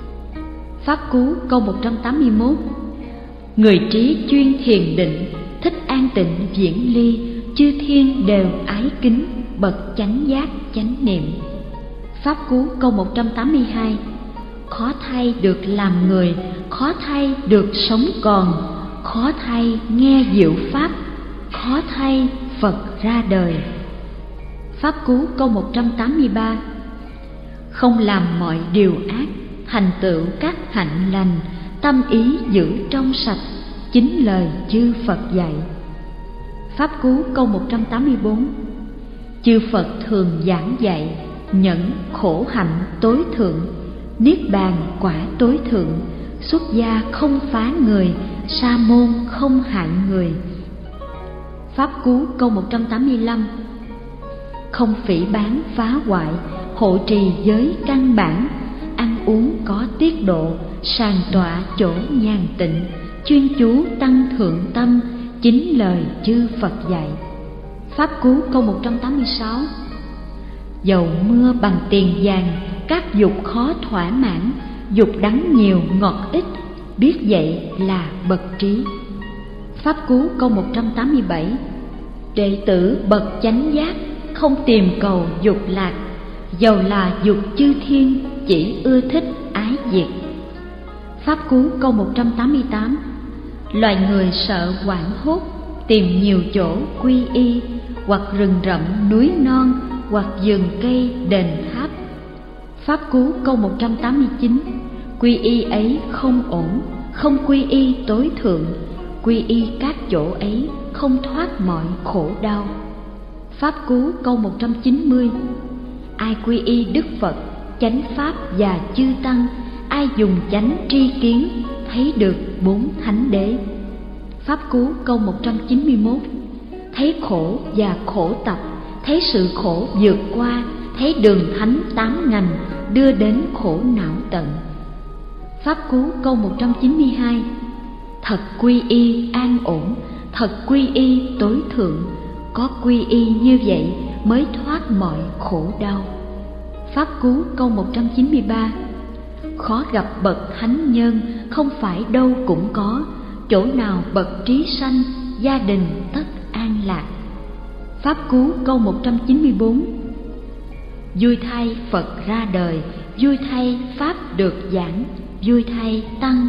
Pháp Cú câu 181. Người trí chuyên thiền định, thích an tịnh viễn ly, chư thiên đều ái kính, bậc chánh giác chánh niệm. Pháp Cú câu 182. Khó thay được làm người, khó thay được sống còn, khó thay nghe diệu pháp, khó thay Phật ra đời. Pháp Cú câu 183. Không làm mọi điều ác, thành tựu các hạnh lành, tâm ý giữ trong sạch, chính lời chư Phật dạy. Pháp Cú câu 184. Chư Phật thường giảng dạy, nhẫn khổ hạnh tối thượng, niết bàn quả tối thượng, xuất gia không phá người, sa môn không hại người. Pháp Cú câu 185. Không phỉ báng phá hoại, hộ trì giới căn bản, ăn uống có tiết độ, sàng tọa chỗ nhàn tịnh, chuyên chú tăng thượng tâm, chính lời chư Phật dạy. Pháp Cú câu 186. Dầu mưa bằng tiền vàng, các dục khó thỏa mãn, dục đắng nhiều ngọt ít, biết vậy là bậc trí. Pháp Cú câu 187. Đệ tử bậc chánh giác, không tìm cầu dục lạc, dầu là dục chư thiên, chỉ ưa thích ái diệt. Pháp Cú câu 188. Loài người sợ hoảng hốt, tìm nhiều chỗ quy y, hoặc rừng rậm núi non, hoặc vườn cây đền tháp. Pháp Cú câu 189. Quy y ấy không ổn, không quy y tối thượng, quy y các chỗ ấy không thoát mọi khổ đau. Pháp Cú câu 190. Ai quy y Đức Phật, chánh Pháp và chư Tăng, ai dùng chánh tri kiến, thấy được bốn thánh đế. Pháp Cú câu 191. Thấy khổ và khổ tập, thấy sự khổ vượt qua, thấy đường thánh tám ngành, đưa đến khổ não tận. Pháp Cú câu 192. Thật quy y an ổn, thật quy y tối thượng, có quy y như vậy mới thoát mọi khổ đau. Pháp Cú câu 193. Khó gặp bậc thánh nhân, không phải đâu cũng có, chỗ nào bậc trí sanh, gia đình tất an lạc. Pháp Cú câu 194. Vui thay Phật ra đời, vui thay Pháp được giảng, vui thay tăng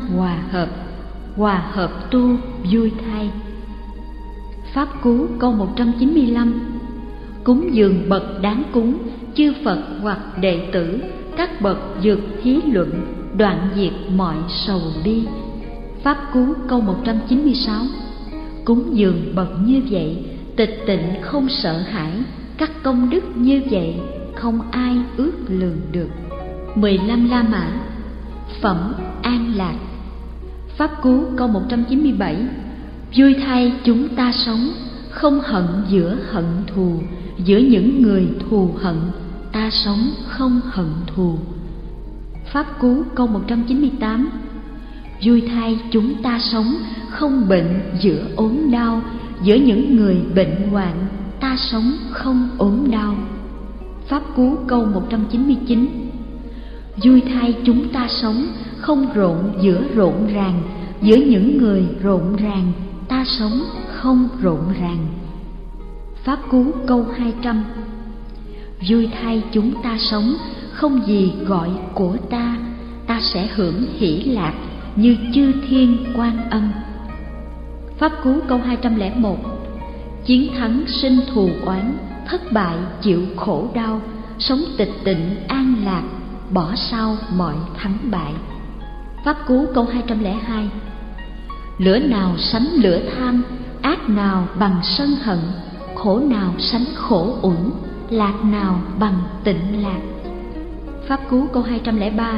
hòa hợp tu vui thay. Pháp Cú câu 195. Cúng dường bậc đáng cúng, chư Phật hoặc đệ tử, các bậc dược thí luận, đoạn diệt mọi sầu bi. Pháp Cú câu 196. Cúng dường bậc như vậy, tịch tịnh không sợ hãi, các công đức như vậy không ai ước lường được. 15 La Mã. Phẩm an lạc. Pháp Cú câu 197. Vui thay chúng ta sống, không hận giữa hận thù, giữa những người thù hận, ta sống không hận thù. Pháp Cú câu 198. Vui thay chúng ta sống, không bệnh giữa ốm đau, giữa những người bệnh hoạn, ta sống không ốm đau. Pháp Cú câu 199. Vui thay chúng ta sống, không rộn giữa rộn ràng, giữa những người rộn ràng, ta sống không rộn ràng. Pháp Cú câu 200. Vui thay chúng ta sống, không gì gọi của ta, ta sẽ hưởng hỷ lạc như chư thiên Quan Âm. Pháp Cú câu 201. Chiến thắng sinh thù oán, thất bại chịu khổ đau, sống tịch tịnh an lạc, bỏ sau mọi thắng bại. Pháp Cú câu 202. Lửa nào sánh lửa tham, ác nào bằng sân hận, khổ nào sánh khổ uẩn, lạc nào bằng tịnh lạc. Pháp Cú câu 203.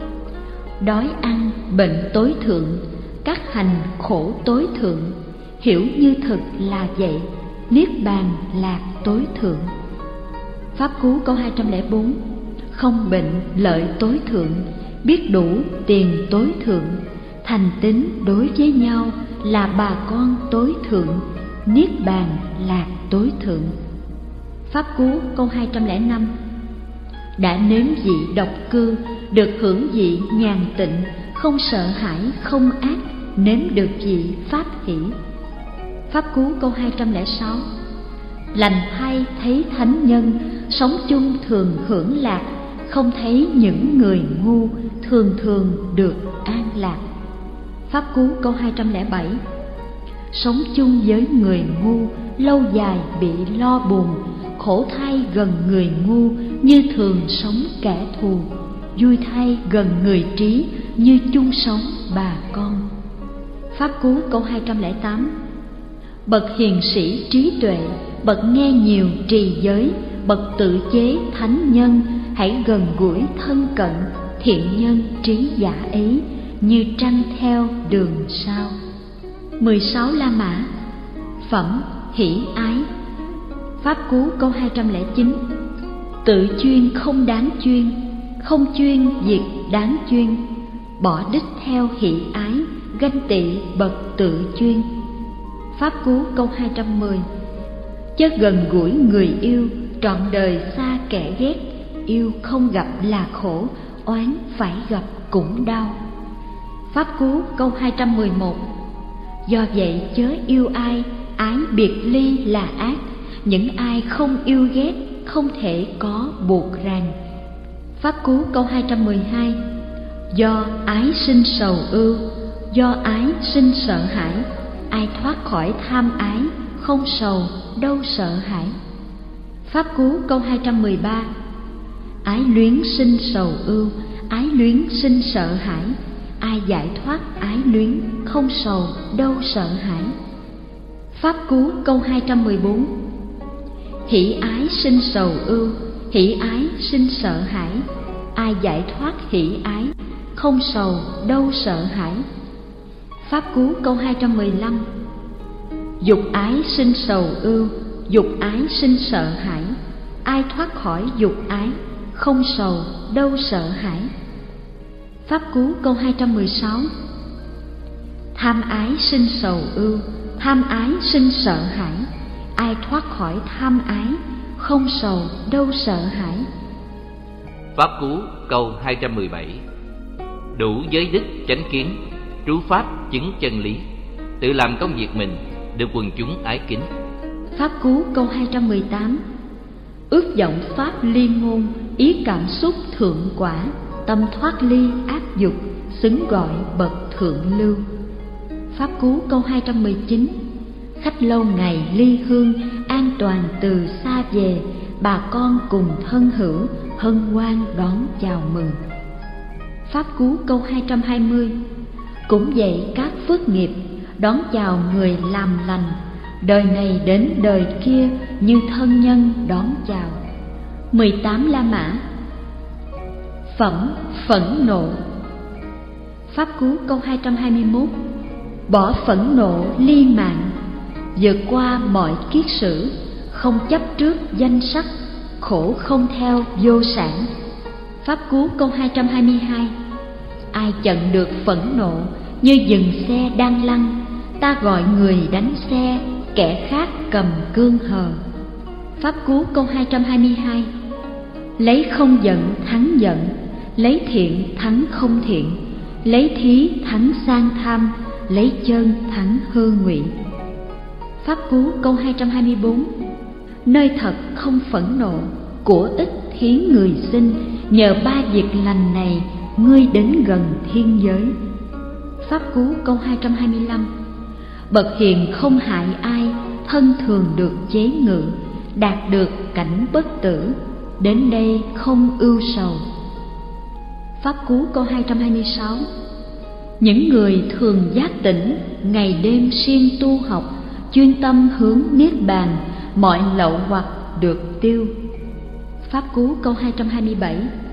Đói ăn bệnh tối thượng, các hành khổ tối thượng, hiểu như thực là vậy, niết bàn lạc tối thượng. Pháp Cú câu 204. Không bệnh lợi tối thượng, biết đủ tiền tối thượng, thành tín đối với nhau là bà con tối thượng, niết bàn lạc tối thượng. Pháp Cú câu 205. Đã nếm vị độc cư, được hưởng vị nhàn tịnh, không sợ hãi không ác, nếm được vị pháp hỷ. Pháp Cú câu 206. Lành thay thấy thánh nhân, sống chung thường hưởng lạc, không thấy những người ngu, thường thường được an lạc. Pháp Cú câu 207. Sống chung với người ngu, lâu dài bị lo buồn, khổ thay gần người ngu, như thường sống kẻ thù, vui thay gần người trí, như chung sống bà con. Pháp Cú câu 208. Bậc hiền sĩ trí tuệ, bậc nghe nhiều trì giới, bậc tự chế thánh nhân, hãy gần gũi thân cận thiện nhân trí giả ấy, như tranh theo đường sao. 16 La Mã. Phẩm hỷ ái. Pháp Cú câu 209. Tự chuyên không đáng chuyên, không chuyên việc đáng chuyên, bỏ đích theo hỷ ái, ganh tị bậc tự chuyên. Pháp Cú câu 210. Chớ gần gũi người yêu, trọn đời xa kẻ ghét, yêu không gặp là khổ, oán phải gặp cũng đau. Pháp Cú câu 211. Do vậy chớ yêu ai, ái biệt ly là ác, những ai không yêu ghét không thể có buộc ràng. Pháp Cú câu 212. Do ái sinh sầu ưu, do ái sinh sợ hãi, ai thoát khỏi tham ái, không sầu đâu sợ hãi. Pháp Cú câu 213. Ái luyến sinh sầu ưu, ái luyến sinh sợ hãi, ai giải thoát ái luyến, không sầu đâu sợ hãi. Pháp Cú câu 214. Hỷ ái sinh sầu ưu, hỷ ái sinh sợ hãi, ai giải thoát hỷ ái, không sầu đâu sợ hãi. Pháp Cú câu 215. Dục ái sinh sầu ưu, dục ái sinh sợ hãi, ai thoát khỏi dục ái, không sầu đâu sợ hãi. Pháp Cú câu 216. Tham ái sinh sầu ưu, tham ái sinh sợ hãi, ai thoát khỏi tham ái, không sầu đâu sợ hãi. Pháp Cú câu 217. Đủ giới đức chánh kiến, trú pháp chứng chân lý, tự làm công việc mình, được quần chúng ái kính. Pháp Cú câu 218. Ước vọng pháp liên ngôn, ý cảm xúc thượng quả, tâm thoát ly ác dục, xứng gọi bậc thượng lưu. Pháp cú câu 219. Khách lâu ngày ly hương, an toàn từ xa về, bà con cùng thân hữu, hân hoan đón chào mừng. Pháp cú câu 220. Cũng vậy các phước nghiệp, đón chào người làm lành, đời này đến đời kia như thân nhân đón chào. 18 La Mã. Phẩm phẫn nộ. Pháp cú câu 221. Bỏ phẫn nộ ly mạng, vượt qua mọi kiết sử, không chấp trước danh sắc, khổ không theo vô sản. Pháp cú câu 222. Ai chặn được phẫn nộ, như dừng xe đang lăn, ta gọi người đánh xe, kẻ khác cầm cương hờ. Pháp cú câu 222. Lấy không giận thắng giận, lấy thiện thắng không thiện, lấy thí thắng sang tham, lấy chân thắng hư ngụy. Pháp cú câu 224. Nơi thật không phẫn nộ, của ích hiến người sinh, nhờ ba việc lành này ngươi đến gần thiên giới. Pháp cú câu 225. Bậc hiền không hại ai, thân thường được chế ngự, đạt được cảnh bất tử, đến đây không ưu sầu. Pháp cú câu 226. Những người thường giác tỉnh, ngày đêm siêng tu học, chuyên tâm hướng niết bàn, mọi lậu hoặc được tiêu. Pháp cú câu 227.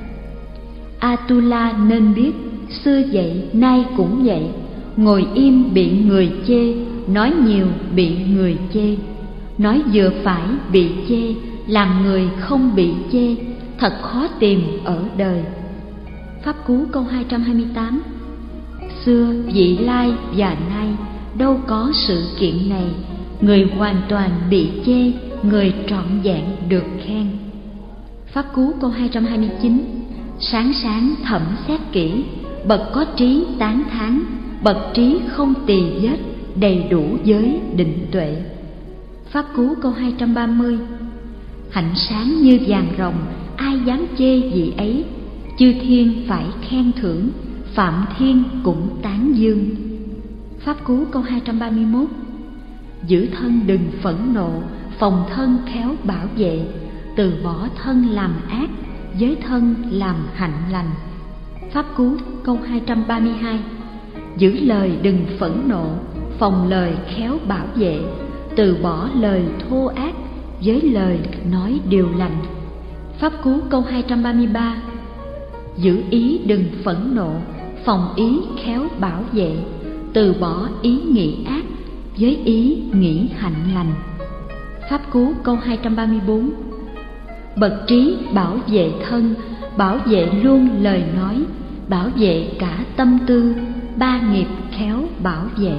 Atula nên biết, xưa vậy nay cũng vậy, ngồi im bị người chê, nói nhiều bị người chê, nói vừa phải bị chê, làm người không bị chê, thật khó tìm ở đời. Pháp cú câu 228. Xưa vị lai và nay đâu có sự kiện này, người hoàn toàn bị chê, người trọn vẹn được khen. Pháp cú câu 229. Sáng sáng thẩm xét kỹ, bậc có trí tán thán, bậc trí không tỳ vết, đầy đủ giới định tuệ. Pháp cú câu 230. Hạnh sáng như vàng rồng, ai dám chê vị ấy, chư thiên phải khen thưởng, phạm thiên cũng tán dương. Pháp cú câu 231. Giữ thân đừng phẫn nộ, phòng thân khéo bảo vệ, từ bỏ thân làm ác, giới thân làm hạnh lành. Pháp cú câu 232. Giữ lời đừng phẫn nộ, phòng lời khéo bảo vệ, từ bỏ lời thô ác, với lời nói điều lành. Pháp cú câu 233. Giữ ý đừng phẫn nộ, phòng ý khéo bảo vệ, từ bỏ ý nghĩ ác, với ý nghĩ hạnh lành. Pháp cú câu 234. Bậc trí bảo vệ thân, bảo vệ luôn lời nói, bảo vệ cả tâm tư, ba nghiệp khéo bảo vệ.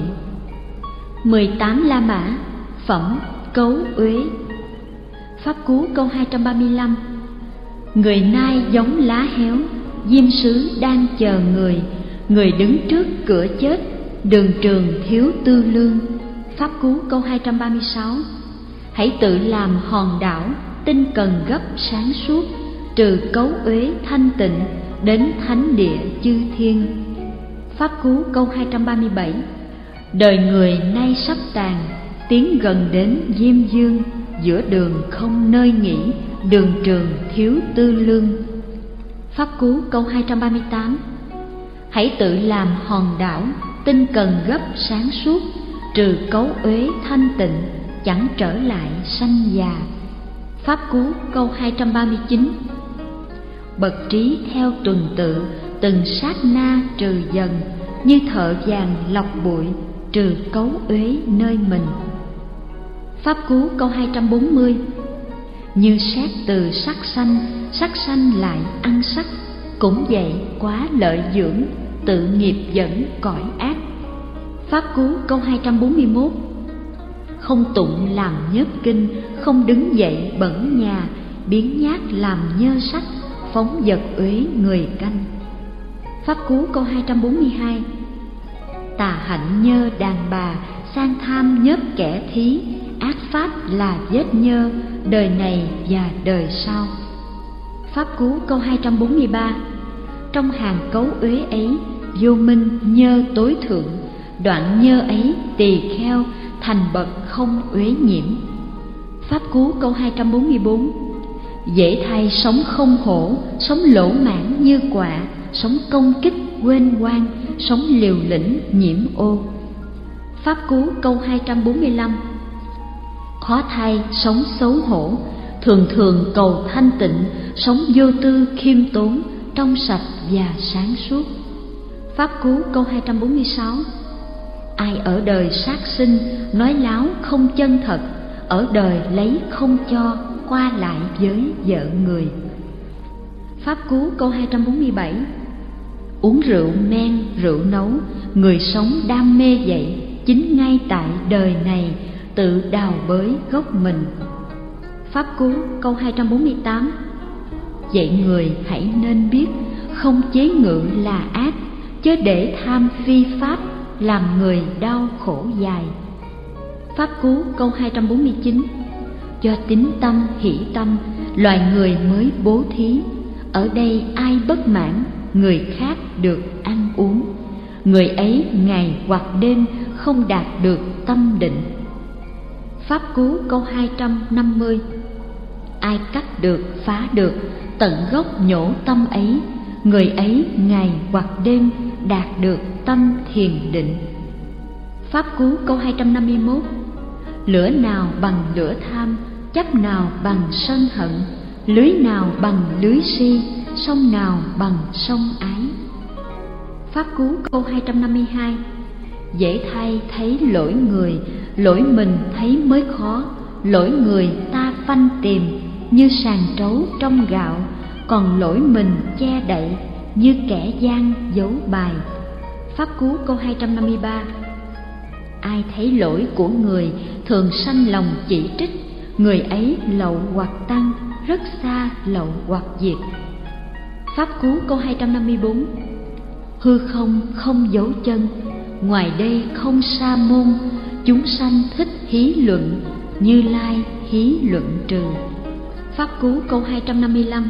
18 La Mã. Phẩm cấu uế. Pháp cú câu 235. Người nai giống lá héo, diêm sứ đang chờ người, người đứng trước cửa chết, đường trường thiếu tư lương. Pháp cú câu 236. Hãy tự làm hòn đảo, tinh cần gấp sáng suốt, trừ cấu uế thanh tịnh, đến thánh địa chư thiên. Pháp cú câu 237. Đời người nay sắp tàn, tiến gần đến diêm dương, giữa đường không nơi nghỉ, đường trường thiếu tư lương. Pháp cú câu 238. Hãy tự làm hòn đảo, tinh cần gấp sáng suốt, trừ cấu uế thanh tịnh, chẳng trở lại sanh già. Pháp cú câu 239. Bậc trí theo tuần tự, từng sát na trừ dần, như thợ vàng lọc bụi, trừ cấu uế nơi mình. Pháp cú câu 240. Như xét từ sắc sanh lại ăn sắc, cũng vậy quá lợi dưỡng, tự nghiệp dẫn cõi ác. Pháp cú câu 241. Không tụng làm nhớp kinh, không đứng dậy bẩn nhà, biến nhát làm nhơ sách, phóng vật uế người canh. Pháp cú câu 242. Tà hạnh nhơ đàn bà, sang tham nhớp kẻ thí, ác pháp là vết nhơ, đời này và đời sau. Pháp cú câu 243. trong hàng cấu uế ấy, vô minh nhơ tối thượng, đoạn nhơ ấy tỳ kheo, thành bậc không uế nhiễm. Pháp Cú câu 244. Dễ thay sống không hổ, sống lỗ mãn như quạ, sống công kích quên quan, sống liều lĩnh nhiễm ô. Pháp Cú câu 245. Khó thay sống xấu hổ, thường thường cầu thanh tịnh, sống vô tư khiêm tốn, trong sạch và sáng suốt. Pháp Cú câu 246. Ai ở đời sát sinh, nói láo không chân thật, ở đời lấy không cho, qua lại với vợ người. Pháp Cú câu 247. Uống rượu men rượu nấu, người sống đam mê vậy, chính ngay tại đời này tự đào bới gốc mình. Pháp Cú câu 248. Vậy người hãy nên biết, không chế ngự là ác, chớ để tham phi pháp, làm người đau khổ dài. Pháp Cú câu 249. Do tín tâm hỷ tâm, loài người mới bố thí, ở đây ai bất mãn, người khác được ăn uống, người ấy ngày hoặc đêm không đạt được tâm định. Pháp Cú câu 250. Ai cắt được phá được, tận gốc nhổ tâm ấy, người ấy ngày hoặc đêm đạt được tâm thiền định. Pháp Cú câu 251. Lửa nào bằng lửa tham, chấp nào bằng sân hận, lưới nào bằng lưới si, sông nào bằng sông ái. Pháp Cú câu 252. Dễ thay thấy lỗi người, lỗi mình thấy mới khó, lỗi người ta phanh tìm, như sàn trấu trong gạo, còn lỗi mình che đậy, như kẻ gian giấu bài. Pháp Cú câu 253. Ai thấy lỗi của người, thường sanh lòng chỉ trích, người ấy lậu hoặc tăng, rất xa lậu hoặc diệt. Pháp Cú câu 254. Hư không không dấu chân, ngoài đây không sa môn, chúng sanh thích hí luận, Như Lai hí luận trừ. Pháp Cú câu 255.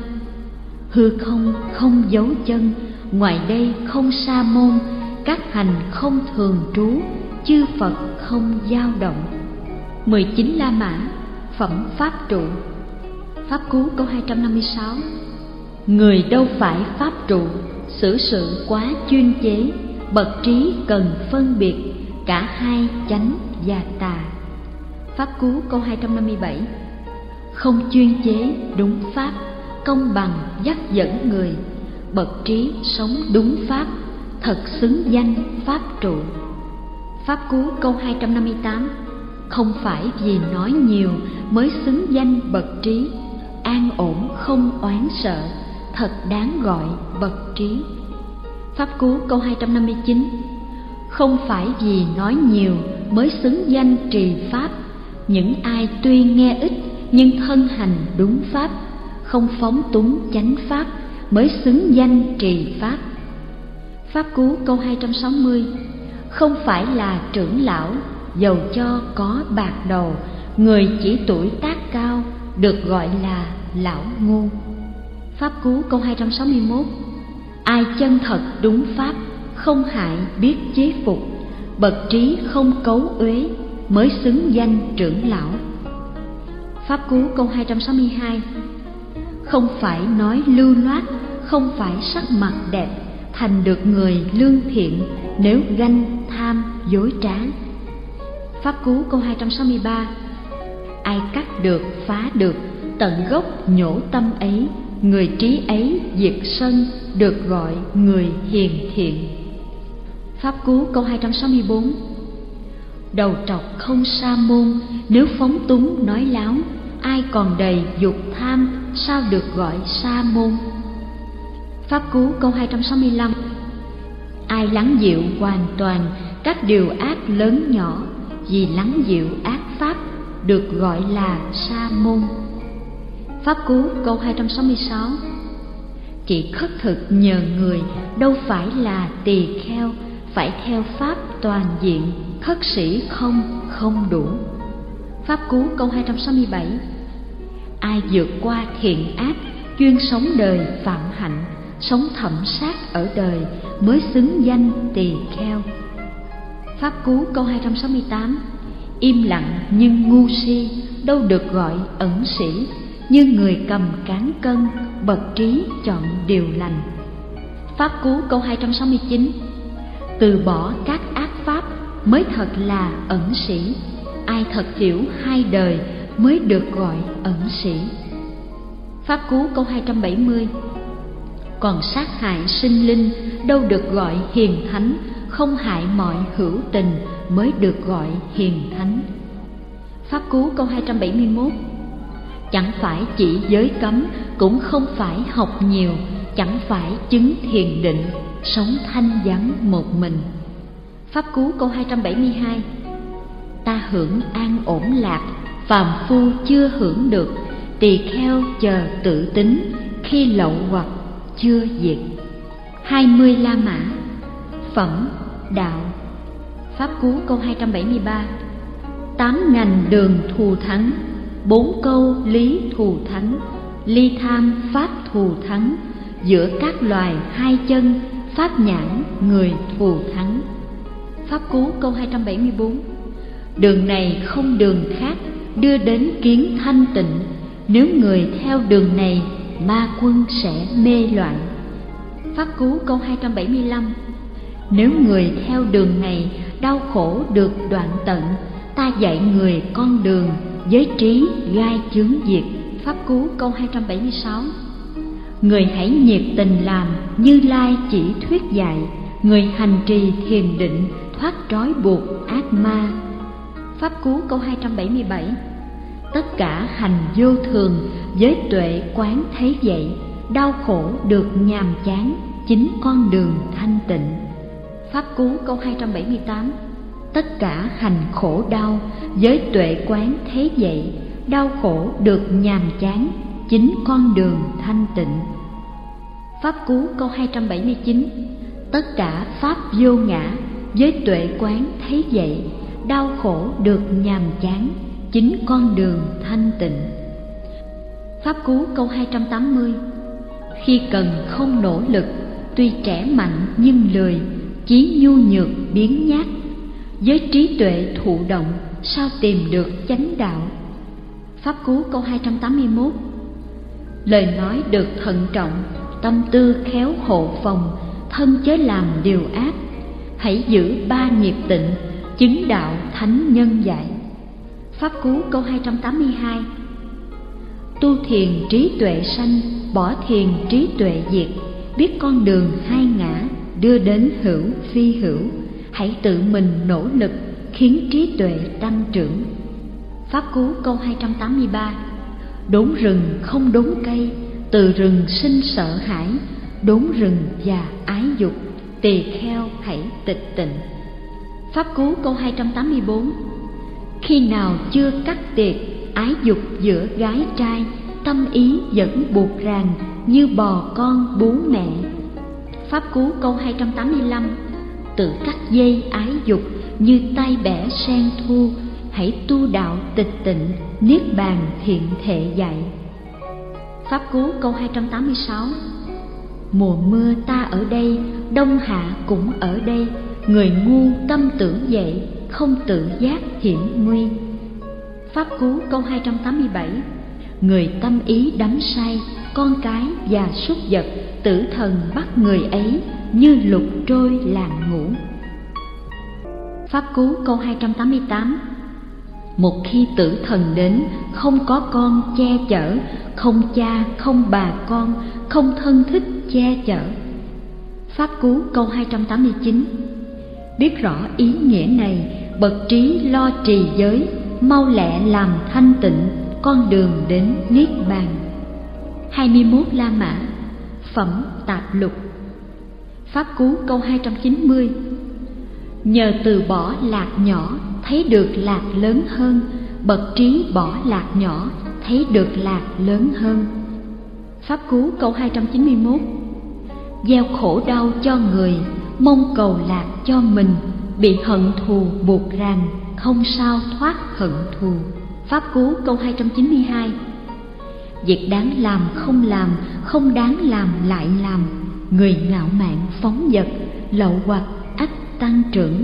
Hư không không dấu chân, ngoài đây không sa môn, các hành không thường trú, chư Phật không dao động. 19 La Mã phẩm Pháp trụ. Pháp Cú câu 256. Người đâu phải Pháp trụ, xử sự quá chuyên chế, bậc trí cần phân biệt, cả hai chánh và tà. Pháp Cú câu 257. Không chuyên chế đúng Pháp, công bằng dắt dẫn người, bậc trí sống đúng Pháp, thật xứng danh Pháp trụ. Pháp Cú câu 258. Không phải vì nói nhiều mới xứng danh bậc trí, an ổn không oán sợ, thật đáng gọi bậc trí. Pháp Cú câu 259. Không phải vì nói nhiều mới xứng danh trì Pháp, những ai tuy nghe ít nhưng thân hành đúng Pháp, không phóng túng chánh Pháp, mới xứng danh trì Pháp. Pháp Cú câu 260. Không phải là trưởng lão, dầu cho có bạc đầu, người chỉ tuổi tác cao, được gọi là lão ngu. Pháp Cú câu 261. Ai chân thật đúng Pháp, không hại biết chế phục, bậc trí không cấu uế, mới xứng danh trưởng lão. Pháp Cú câu 262. Không phải nói lưu loát, không phải sắc mặt đẹp, thành được người lương thiện, nếu ganh tham dối trá. Pháp Cú câu 263. Ai cắt được phá được, tận gốc nhổ tâm ấy, người trí ấy diệt sân, được gọi người hiền thiện. Pháp Cú câu 264. Đầu trọc không sa môn, nếu phóng túng nói láo, ai còn đầy dục tham, sao được gọi sa môn. Pháp Cú câu 265. Ai lắng dịu hoàn toàn các điều ác lớn nhỏ, vì lắng dịu ác pháp, được gọi là sa môn. Pháp Cú câu 266. Kỵ khất thực nhờ người, đâu phải là tỳ kheo, phải theo pháp toàn diện, khất sĩ không đủ. Pháp Cú câu 267. Ai vượt qua thiện ác, chuyên sống đời phạm hạnh, sống thẩm sát ở đời mới xứng danh tỳ kheo. Pháp Cú câu 268: im lặng nhưng ngu si, đâu được gọi ẩn sĩ, như người cầm cán cân, bậc trí chọn điều lành. Pháp Cú câu 269: từ bỏ các ác pháp mới thật là ẩn sĩ, ai thật hiểu hai đời mới được gọi ẩn sĩ. Pháp Cú câu 270: còn sát hại sinh linh đâu được gọi hiền thánh, không hại mọi hữu tình mới được gọi hiền thánh. Pháp Cú câu 271: chẳng phải chỉ giới cấm, cũng không phải học nhiều, chẳng phải chứng thiền định, sống thanh vắng một mình. Pháp Cú câu 272: ta hưởng an ổn lạc, phàm phu chưa hưởng được, tỳ kheo chờ tự tính, khi lậu hoặc chưa diệt. 20 La Mã. Phẩm đạo. Pháp Cú câu 273: 8 ngành đường thù thắng, 4 câu lý thù thắng, ly tham pháp thù thắng, giữa các loài hai chân, pháp nhãn người thù thắng. Pháp Cú câu 274: đường này không đường khác, đưa đến kiến thanh tịnh, nếu người theo đường này, ma quân sẽ mê loạn. Pháp Cú câu 275: nếu người theo đường này, đau khổ được đoạn tận, ta dạy người con đường, giới trí gai chướng diệt. Pháp Cú câu 276: người hãy nhiệt tình làm, Như Lai chỉ thuyết dạy, người hành trì thiền định, thoát trói buộc ác ma. Pháp Cú câu 277: tất cả hành vô thường, giới tuệ quán thấy vậy, đau khổ được nhàm chán, chính con đường thanh tịnh. Pháp Cú câu 278: tất cả hành khổ đau, giới tuệ quán thấy vậy, đau khổ được nhàm chán, chính con đường thanh tịnh. Pháp Cú câu 279: tất cả pháp vô ngã, giới tuệ quán thấy vậy, đau khổ được nhàm chán, chính con đường thanh tịnh. Pháp Cú câu 280: khi cần không nỗ lực, tuy trẻ mạnh nhưng lười, chí nhu nhược biến nhát, với trí tuệ thụ động, sao tìm được chánh đạo. Pháp Cú câu 281: lời nói được thận trọng, tâm tư khéo hộ phòng, thân chớ làm điều ác, hãy giữ 3 nghiệp tịnh, chứng đạo thánh nhân dạy. Pháp Cú câu 282: tu thiền trí tuệ sanh, bỏ thiền trí tuệ diệt, biết con đường hai ngã, đưa đến hữu phi hữu, hãy tự mình nỗ lực, khiến trí tuệ tăng trưởng. Pháp Cú câu 283: đốn rừng không đốn cây, từ rừng sinh sợ hãi, đốn rừng và ái dục, tỳ kheo hãy tịch tịnh. Pháp Cú câu 284: khi nào chưa cắt tiệt, ái dục giữa gái trai, tâm ý vẫn buộc ràng, như bò con bú mẹ. Pháp Cú câu 285: tự cắt dây ái dục, như tay bẻ sen thu, hãy tu đạo tịch tịnh, niết bàn thiện thệ dạy. Pháp Cú câu 286: mùa mưa ta ở đây, đông hạ cũng ở đây, người ngu tâm tưởng vậy, không tự giác hiểm nguy. Pháp Cú câu 287: người tâm ý đắm say, con cái và súc vật, tử thần bắt người ấy, như lục trôi làng ngủ. Pháp Cú câu 288: một khi tử thần đến, không có con che chở, không cha không bà con, không thân thích che chở. Pháp Cú câu 289: biết rõ ý nghĩa này, bậc trí lo trì giới, mau lẹ làm thanh tịnh, con đường đến niết bàn. 21 La Mã. Phẩm tạp lục. Pháp Cú câu 290: nhờ từ bỏ lạc nhỏ, thấy được lạc lớn hơn, bậc trí bỏ lạc nhỏ, thấy được lạc lớn hơn. Pháp Cú câu 291: gieo khổ đau cho người, mong cầu lạc cho mình, bị hận thù buộc ràng, không sao thoát hận thù. Pháp Cú câu 292: việc đáng làm, không đáng làm lại làm, người ngạo mạn phóng dật, lậu hoặc ắt tăng trưởng.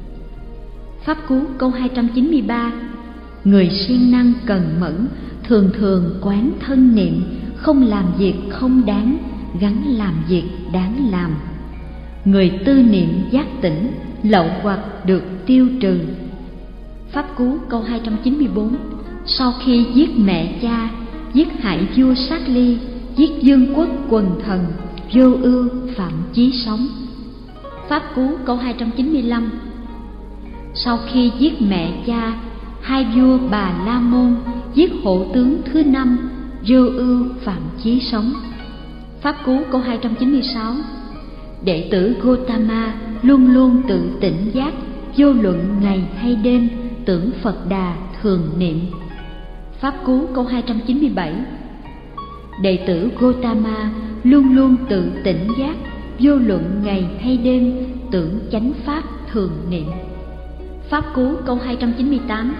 Pháp Cú câu 293. Người siêng năng cần mẫn, thường thường quán thân niệm, không làm việc không đáng, gắn làm việc đáng làm. Người tư niệm giác tỉnh, lậu hoặc được tiêu trừ. Pháp Cú câu 294. Sau khi giết mẹ cha, giết hại vua Sát Ly, giết dương quốc quần thần, vô ưu phạm chí sống. Pháp Cú câu 295. Sau khi giết mẹ cha, hai vua Bà La Môn, giết hộ tướng thứ 5, vô ưu phạm chí sống. Pháp Cú câu 296. Đệ tử Gotama luôn luôn tự tỉnh giác, vô luận ngày hay đêm, tưởng Phật Đà thường niệm. Pháp Cú câu 297. Đệ tử Gotama luôn luôn tự tỉnh giác, vô luận ngày hay đêm, tưởng chánh pháp thường niệm. Pháp Cú câu 298.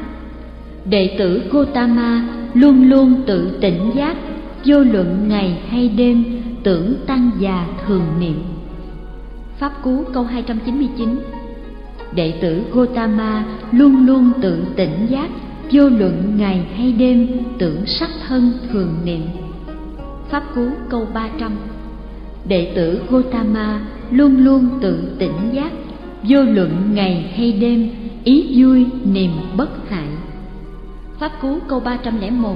Đệ tử Gotama luôn luôn tự tỉnh giác, vô luận ngày hay đêm, tưởng tăng già thường niệm. Pháp Cú câu 299. Đệ tử Gotama luôn luôn tự tỉnh giác, vô luận ngày hay đêm, tưởng sắc thân thường niệm. Pháp Cú câu 300. Đệ tử Gotama luôn luôn tự tỉnh giác, vô luận ngày hay đêm, ý vui niềm bất hại. Pháp Cú câu 301.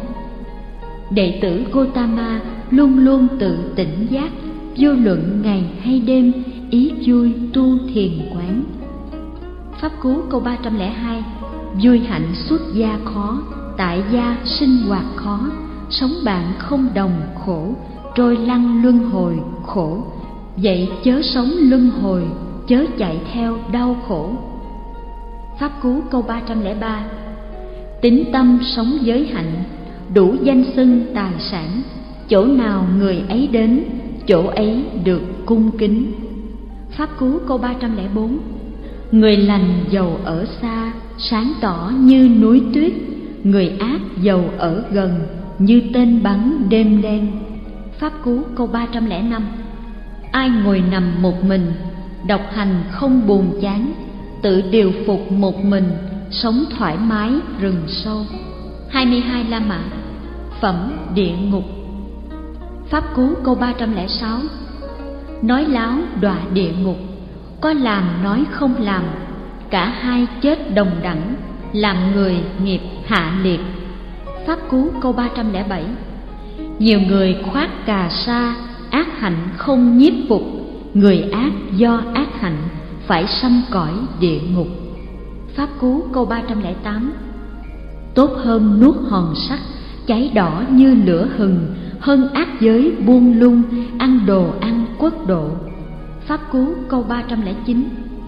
Đệ tử Gotama luôn luôn tự tỉnh giác, vô luận ngày hay đêm, ý vui tu thiền quán. Pháp Cú câu 302. Vui hạnh xuất gia khó, tại gia sinh hoạt khó, sống bạn không đồng khổ, trôi lăn luân hồi khổ, vậy chớ sống luân hồi, chớ chạy theo đau khổ. Pháp Cú câu 303. Tín tâm sống giới hạnh, đủ danh xưng tài sản, chỗ nào người ấy đến, chỗ ấy được cung kính. Pháp Cú câu 304. Người lành giàu ở xa, sáng tỏ như núi tuyết, người ác giàu ở gần, như tên bắn đêm đen. Pháp Cú câu 305. Ai ngồi nằm một mình, độc hành không buồn chán, tự điều phục một mình, sống thoải mái rừng sâu. 22 La Mã. Phẩm địa ngục. Pháp Cú câu 306. Nói láo đọa địa ngục, có làm nói không làm, cả hai chết đồng đẳng, làm người nghiệp hạ liệt. Pháp Cú câu 307. Nhiều người khoác cà sa, ác hạnh không nhiếp phục, người ác do ác hạnh phải sanh cõi địa ngục. Pháp Cú câu 308. Tốt hơn nuốt hòn sắt, cháy đỏ như lửa hừng, hơn ác giới buông lung, ăn đồ ăn quốc độ. Pháp Cú câu 309.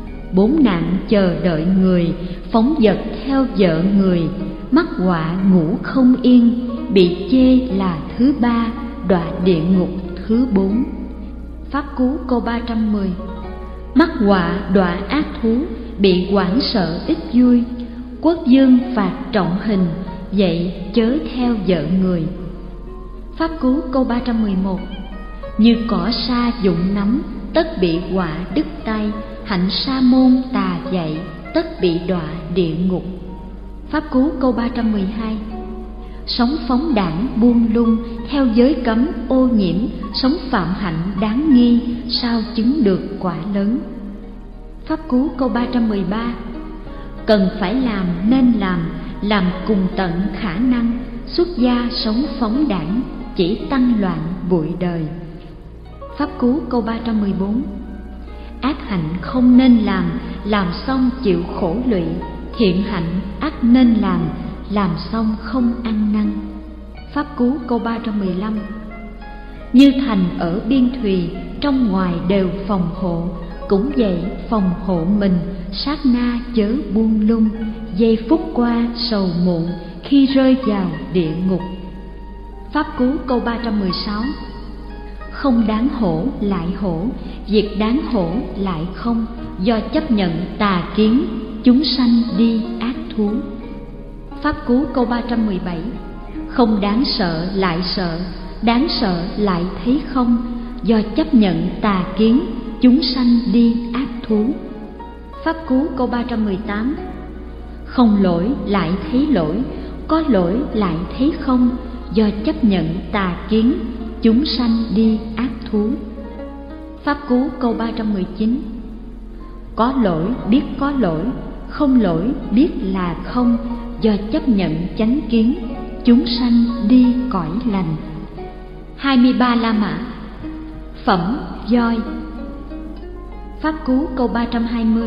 4 nạn chờ đợi người, phóng dật theo vợ người, mắc họa ngủ không yên, bị chê là thứ 3, đọa địa ngục thứ 4. Pháp Cú câu 310. Mắc họa đọa ác thú, bị hoảng sợ ít vui, quốc dương phạt trọng hình, vậy chớ theo vợ người. Pháp Cú câu 311. Như cỏ sa dụng nắm, tất bị họa đứt tay, hạnh sa môn tà dạy, tất bị đọa địa ngục. Pháp Cú câu 312. Sống phóng đãng buông lung, theo giới cấm ô nhiễm, sống phạm hạnh đáng nghi, sao chứng được quả lớn. Pháp Cú câu 313. Cần phải làm nên làm cùng tận khả năng, xuất gia sống phóng đãng, chỉ tăng loạn bụi đời. Pháp Cú câu 314. Ác hạnh không nên làm xong chịu khổ lụy, thiện hạnh ắt nên làm xong không ăn năn. Pháp Cú câu 315. Như thành ở biên thùy, trong ngoài đều phòng hộ, cũng vậy phòng hộ mình, sát na chớ buông lung, giây phút qua sầu muộn, khi rơi vào địa ngục. Pháp Cú câu 316. Không đáng hổ lại hổ, việc đáng hổ lại không, do chấp nhận tà kiến, chúng sanh đi ác thú. Pháp Cú câu 317. Không đáng sợ lại sợ, đáng sợ lại thấy không, do chấp nhận tà kiến, chúng sanh đi ác thú. Pháp Cú câu 318. Không lỗi lại thấy lỗi, có lỗi lại thấy không, do chấp nhận tà kiến, chúng sanh đi ác thú. Pháp Cú câu 319. Có lỗi biết có lỗi, không lỗi biết là không, do chấp nhận chánh kiến, chúng sanh đi cõi lành. 23 La Mã. Phẩm voi. Pháp Cú câu 320.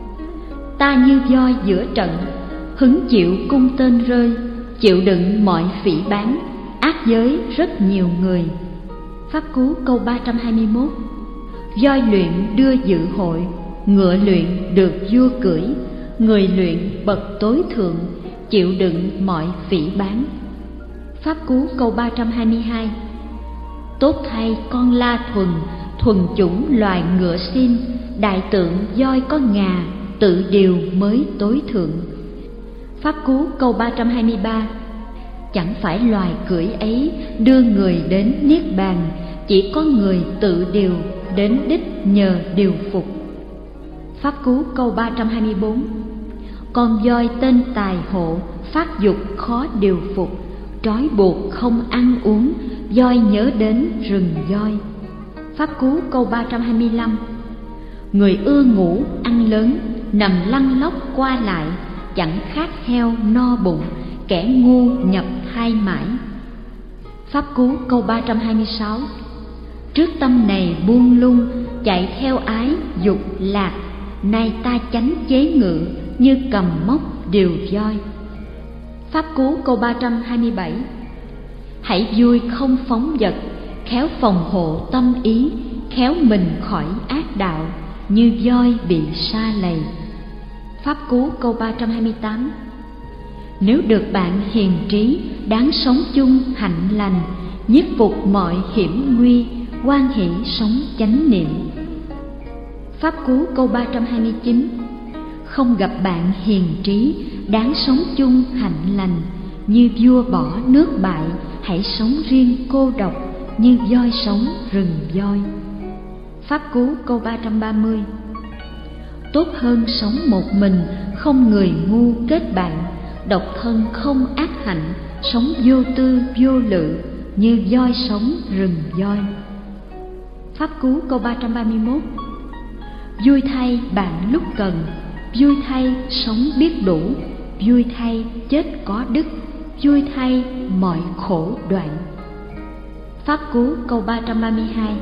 Ta như voi giữa trận, hứng chịu cung tên rơi, chịu đựng mọi phỉ báng, ác giới rất nhiều người. Pháp Cú câu 321. Voi luyện đưa dự hội, ngựa luyện được vua cưỡi, người luyện bậc tối thượng, chịu đựng mọi phỉ báng. Pháp Cú câu 322. Tốt thay con la thuần, thuần chủng loài ngựa xin, đại tượng voi có ngà, tự điều mới tối thượng. Pháp Cú câu 323. Chẳng phải loài cưỡi ấy đưa người đến niết bàn, chỉ có người tự điều đến đích nhờ điều phục. Pháp Cú câu 324. Con voi tên tài hộ, phát dục khó điều phục, trói buộc không ăn uống, voi nhớ đến rừng voi. Pháp Cú câu 325. Người ưa ngủ ăn lớn, nằm lăn lóc qua lại, chẳng khác heo no bụng, kẻ ngu nhập thai mãi. Pháp Cú câu 326. Trước tâm này buông lung, chạy theo ái dục lạc, nay ta chánh chế ngự, như cầm móc điều voi. Pháp Cú câu 327. Hãy vui không phóng dật, khéo phòng hộ tâm ý, khéo mình khỏi ác đạo, như voi bị sa lầy. Pháp Cú câu 328. Nếu được bạn hiền trí, đáng sống chung hạnh lành, nhiếp phục mọi hiểm nguy, hoan hỷ sống chánh niệm. Pháp Cú câu 329. Không gặp bạn hiền trí, đáng sống chung hạnh lành, như vua bỏ nước bại, hãy sống riêng cô độc, như voi sống rừng voi. Pháp Cú câu 330. Tốt hơn sống một mình, không người ngu kết bạn, độc thân không ác hạnh, sống vô tư vô lự, như voi sống rừng voi. Pháp Cú câu 331. Vui thay bạn lúc cần, vui thay sống biết đủ, vui thay chết có đức, vui thay mọi khổ đoạn. Pháp Cú câu 332.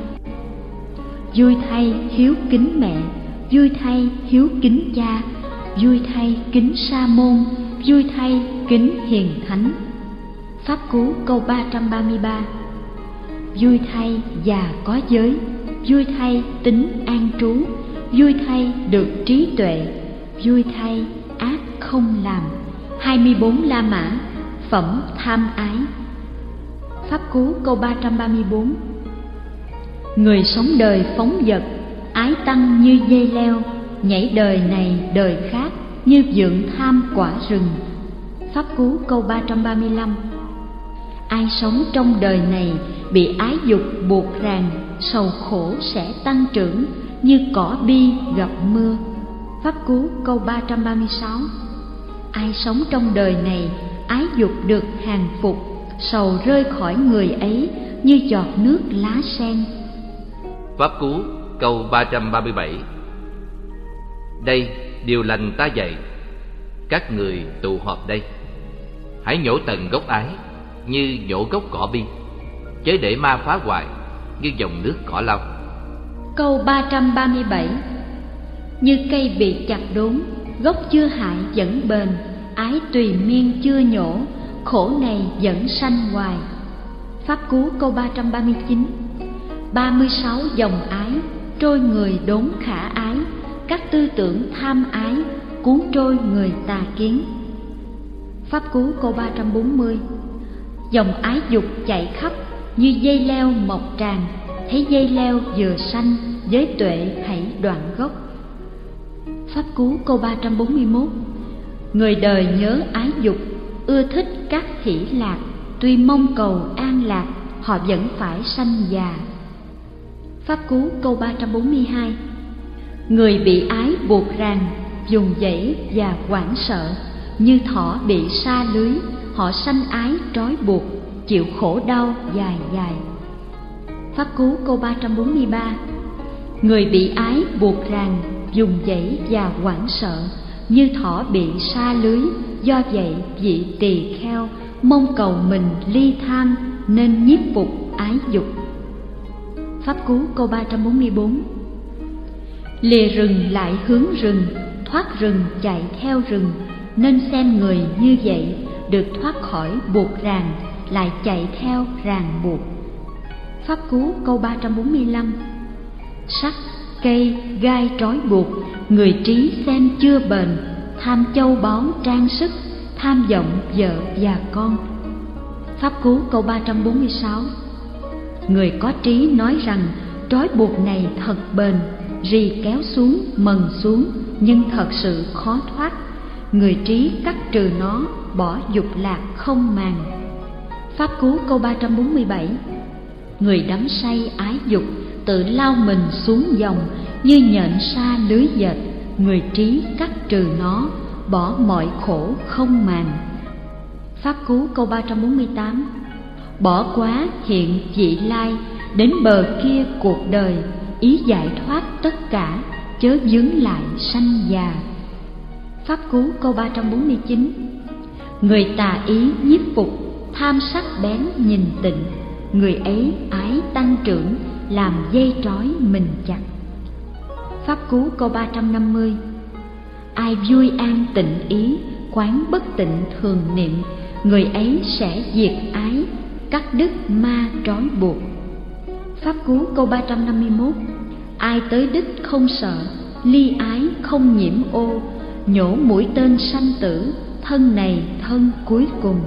Vui thay hiếu kính mẹ, vui thay hiếu kính cha, vui thay kính sa môn, vui thay kính hiền thánh. Pháp Cú câu 333. Vui thay già có giới, vui thay tính an trú, vui thay được trí tuệ, vui thay ác không làm. 24 La Mã. Phẩm tham ái. Pháp Cú câu 334. Người sống đời phóng dật, ái tăng như dây leo, nhảy đời này đời khác, như vượn tham quả rừng. Pháp Cú câu 335. Ai sống trong đời này bị ái dục buộc ràng, sầu khổ sẽ tăng trưởng, như cỏ bi gặp mưa. Pháp Cú câu 336. Ai sống trong đời này ái dục được hàng phục, sầu rơi khỏi người ấy, như giọt nước lá sen. Pháp Cú câu 337. Đây điều lành ta dạy, các người tụ họp đây, hãy nhổ tận gốc ái, như nhổ gốc cỏ bi, chớ để ma phá hoại, như dòng nước cỏ lau. Câu 337. Như cây bị chặt đốn, gốc chưa hại vẫn bền, ái tùy miên chưa nhổ, khổ này vẫn sanh hoài. Pháp Cú câu 339. 36 dòng ái, trôi người đốn khả ái, các tư tưởng tham ái, cuốn trôi người tà kiến. Pháp Cú câu 340. Dòng ái dục chạy khắp, như dây leo mọc tràn, thấy dây leo vừa sanh, giới tuệ hãy đoạn gốc. Pháp Cú câu 341. Người đời nhớ ái dục, ưa thích các hỷ lạc, tuy mong cầu an lạc, họ vẫn phải sanh già. Pháp Cú câu 342. Người bị ái buộc ràng, dùng dãy và hoảng sợ, như thỏ bị sa lưới, họ sanh ái trói buộc, chịu khổ đau dài dài. Pháp Cú câu 343. Người bị ái buộc ràng, dùng dãy và hoảng sợ, như thỏ bị sa lưới, do vậy vị tỳ kheo mong cầu mình ly tham nên nhiếp phục ái dục. Pháp Cú câu 344. Lìa rừng lại hướng rừng, thoát rừng chạy theo rừng, nên xem người như vậy được thoát khỏi buộc ràng, lại chạy theo ràng buộc. Pháp Cú câu 345. Sắt, cây, gai trói buộc, người trí xem chưa bền, tham châu báu trang sức, tham vọng vợ và con. Pháp Cú câu 346. Người có trí nói rằng trói buộc này thật bền, rì kéo xuống, mần xuống, nhưng thật sự khó thoát. Người trí cắt trừ nó, bỏ dục lạc không màng. Pháp Cú câu 347. Người đắm say ái dục, tự lao mình xuống dòng, như nhện sa lưới dệt. Người trí cắt trừ nó, bỏ mọi khổ không màng. Pháp Cú câu 348. Bỏ quá hiện vị lai, đến bờ kia cuộc đời, ý giải thoát tất cả, chớ vướng lại sanh già. Pháp Cú câu 349. Người tà ý nhiếp phục, tham sắc bén nhìn tịnh, người ấy ái tăng trưởng, làm dây trói mình chặt. Pháp Cú câu 350. Ai vui an tịnh ý, quán bất tịnh thường niệm, người ấy sẽ diệt ái, cắt đứt ma trói buộc. Pháp Cú câu 351. Ai tới đích không sợ, ly ái không nhiễm ô, nhổ mũi tên sanh tử, thân này thân cuối cùng.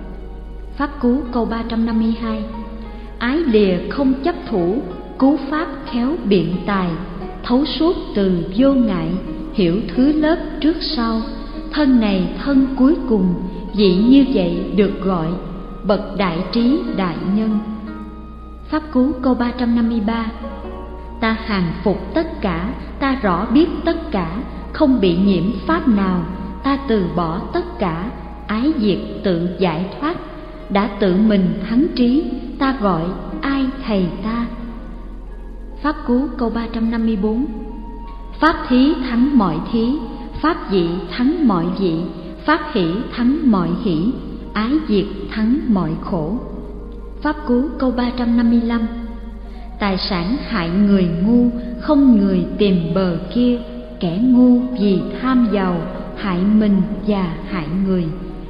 Pháp Cú câu 352. Ái lìa không chấp thủ, cứu pháp khéo biện tài, thấu suốt từ vô ngại, hiểu thứ lớp trước sau, thân này thân cuối cùng, vị như vậy được gọi bậc đại trí đại nhân. Pháp Cú câu 353. Ta hàng phục tất cả, ta rõ biết tất cả, không bị nhiễm pháp nào, ta từ bỏ tất cả, ái diệt tự giải thoát, đã tự mình thắng trí, ta gọi ai thầy ta. Pháp Cú câu 354. Pháp thí thắng mọi thí, pháp dị thắng mọi dị, pháp hỷ thắng mọi hỷ, ái diệt thắng mọi khổ. Pháp Cú câu 355. Tài sản hại người ngu, không người tìm bờ kia, kẻ ngu vì tham giàu, hại mình và hại người.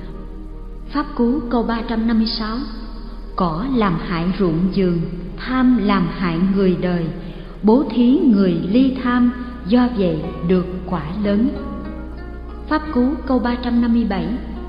Pháp Cú câu 356. Cỏ làm hại ruộng vườn, tham làm hại người đời, bố thí người ly tham, do vậy được quả lớn. Pháp Cú câu 357.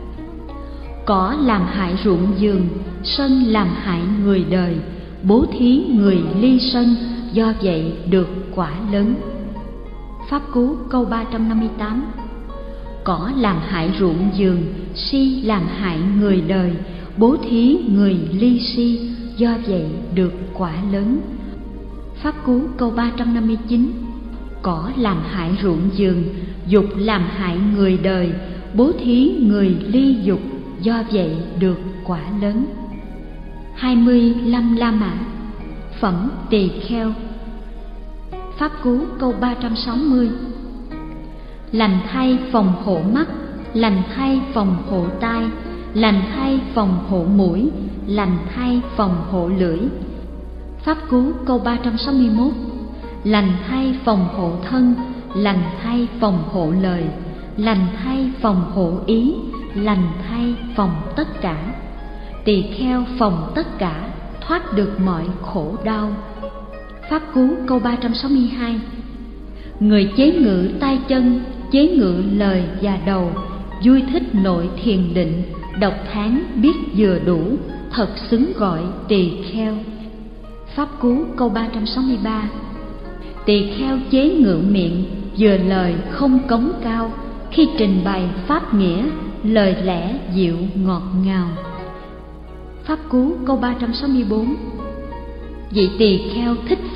Cỏ làm hại ruộng vườn, sân làm hại người đời, bố thí người ly sân, do vậy được quả lớn. Pháp Cú câu 358. Cỏ làm hại ruộng vườn, si làm hại người đời, bố thí người ly si, do vậy được quả lớn. Pháp Cú câu 359. Cỏ làm hại ruộng vườn, dục làm hại người đời, bố thí người ly dục, do vậy được quả lớn. 25 La Mã. Phẩm tỳ kheo. Pháp Cú câu 360. Lành thay phòng hộ mắt, lành thay phòng hộ tai, lành thay phòng hộ mũi, lành thay phòng hộ lưỡi. Pháp Cú câu 361. Lành thay phòng hộ thân, lành thay phòng hộ lời, lành thay phòng hộ ý, lành thay phòng tất cả. Tỳ kheo phòng tất cả, thoát được mọi khổ đau. Pháp Cú câu 362. Người chế ngự tay chân, chế ngự lời và đầu, vui thích nội thiền định, độc tháng biết vừa đủ, thật xứng gọi tỳ kheo. Pháp Cú câu 363. Tỳ kheo chế ngự miệng, vừa lời không cống cao, khi trình bày pháp nghĩa, lời lẽ dịu ngọt ngào. Pháp Cú câu 364. Vị tỳ kheo thích pháp,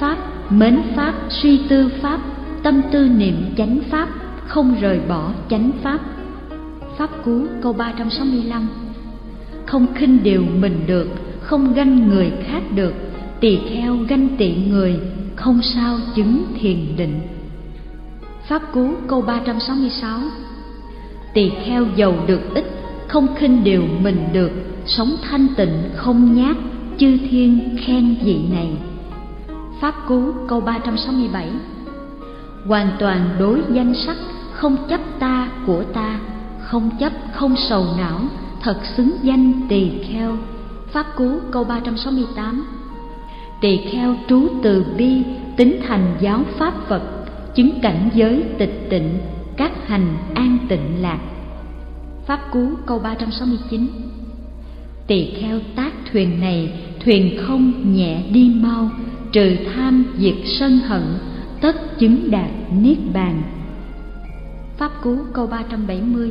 mến pháp, suy tư pháp, tâm tư niệm chánh pháp, không rời bỏ chánh pháp. Pháp Cú câu 365. Không khinh điều mình được, không ganh người khác được, tỳ kheo ganh tị người, không sao chứng thiền định. Pháp Cú câu 366. Tỳ kheo giàu được ít, không khinh điều mình được, sống thanh tịnh không nhát, chư thiên khen vị này. Pháp Cú câu 367. Hoàn toàn đối danh sắc, không chấp ta của ta, không chấp không sầu não, thật xứng danh tỳ kheo. Pháp Cú câu 368. Tỳ kheo trú từ bi, tín thành giáo pháp Phật, chứng cảnh giới tịch tịnh, các hành an tịnh lạc. Pháp Cú câu 369. Tỳ kheo tác thuyền này, thuyền không nhẹ đi mau, trừ tham diệt sân hận, tất chứng đạt niết bàn. Pháp Cú câu 370.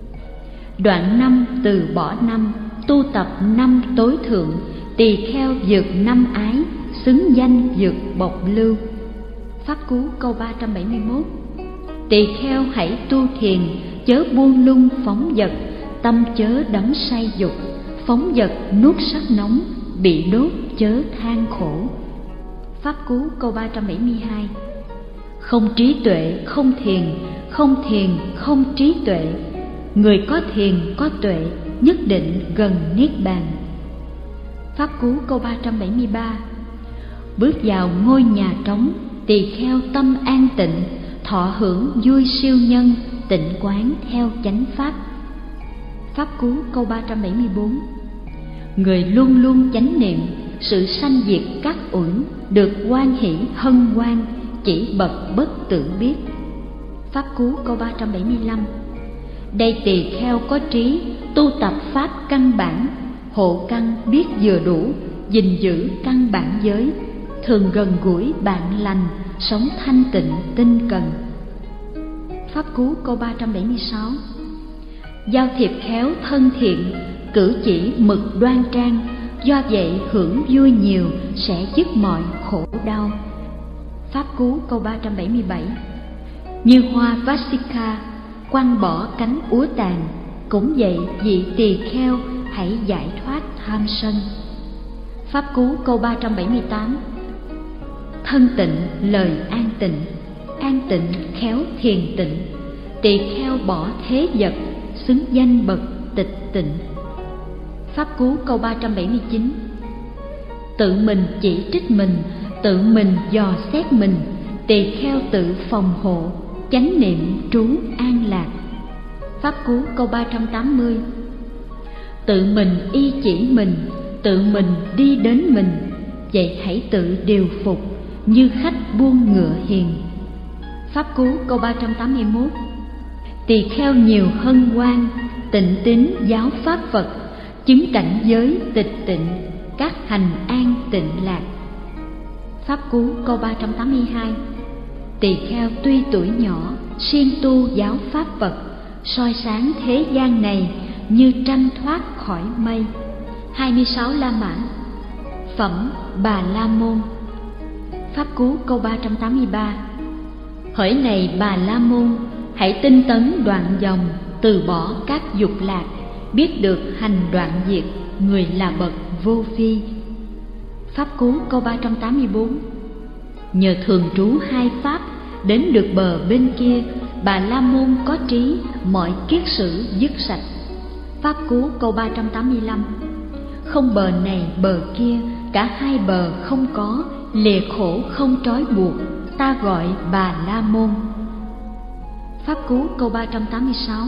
Đoạn 5 từ bỏ năm, tu tập năm tối thượng, tỳ kheo vượt năm ái, xứng danh vượt bộc lưu. Pháp Cú câu 371. Tỳ kheo hãy tu thiền, chớ buông lung phóng dật, tâm chớ đắm say dục, phóng dật nuốt sắc nóng, bị đốt chớ than khổ. Pháp Cú câu 372. Không trí tuệ không thiền, không thiền không trí tuệ, người có thiền có tuệ, nhất định gần niết bàn. Pháp Cú câu 373. Bước vào ngôi nhà trống, tỳ kheo tâm an tịnh, thọ hưởng vui siêu nhân, tịnh quán theo chánh pháp. Pháp Cú câu 374. Người luôn luôn chánh niệm, sự sanh diệt các uẩn, được hoan hỷ hân hoan, chỉ bậc bất tử biết. Pháp Cú câu 375. Đây tỳ kheo có trí, tu tập pháp căn bản, hộ căn biết vừa đủ, gìn giữ căn bản giới, thường gần gũi bạn lành, sống thanh tịnh tinh cần. Pháp Cú câu 376. Giao thiệp khéo thân thiện, cử chỉ mực đoan trang, do vậy hưởng vui nhiều, sẽ dứt mọi khổ đau. Pháp Cú câu 377. Như hoa Vasika, quăng bỏ cánh úa tàn, cũng vậy vị tỳ kheo hãy giải thoát tham sân. Pháp Cú câu 378. Thân tịnh lời an tịnh khéo thiền tịnh, tỳ kheo bỏ thế vật, xứng danh bậc tịch tịnh. Pháp Cú câu 379. Tự mình chỉ trích mình, tự mình dò xét mình, tỳ kheo tự phòng hộ, chánh niệm trú an lạc. Pháp Cú câu 380. Tự mình y chỉ mình, tự mình đi đến mình, vậy hãy tự điều phục, như khách buông ngựa hiền. Pháp Cú câu 381. Tỳ kheo nhiều hân hoan, tịnh tín giáo pháp Phật, chứng cảnh giới tịch tịnh, các hành an tịnh lạc. Pháp Cú câu 382. Tỳ kheo tuy tuổi nhỏ, siêng tu giáo pháp Phật, soi sáng thế gian này như trăng thoát khỏi mây. 26 La Mã. Phẩm Bà La Môn. Pháp Cú câu 383. Hỡi này Bà La Môn, hãy tinh tấn đoạn dòng, từ bỏ các dục lạc, biết được hành đoạn diệt, người là bậc vô phi. Pháp Cú câu 384. Nhờ thường trú hai pháp, đến được bờ bên kia, Bà La Môn có trí, mọi kiết sử dứt sạch. Pháp Cú câu 385. Không bờ này bờ kia, cả hai bờ không có, lìa khổ không trói buộc, ta gọi Bà La Môn. Pháp Cú câu 386.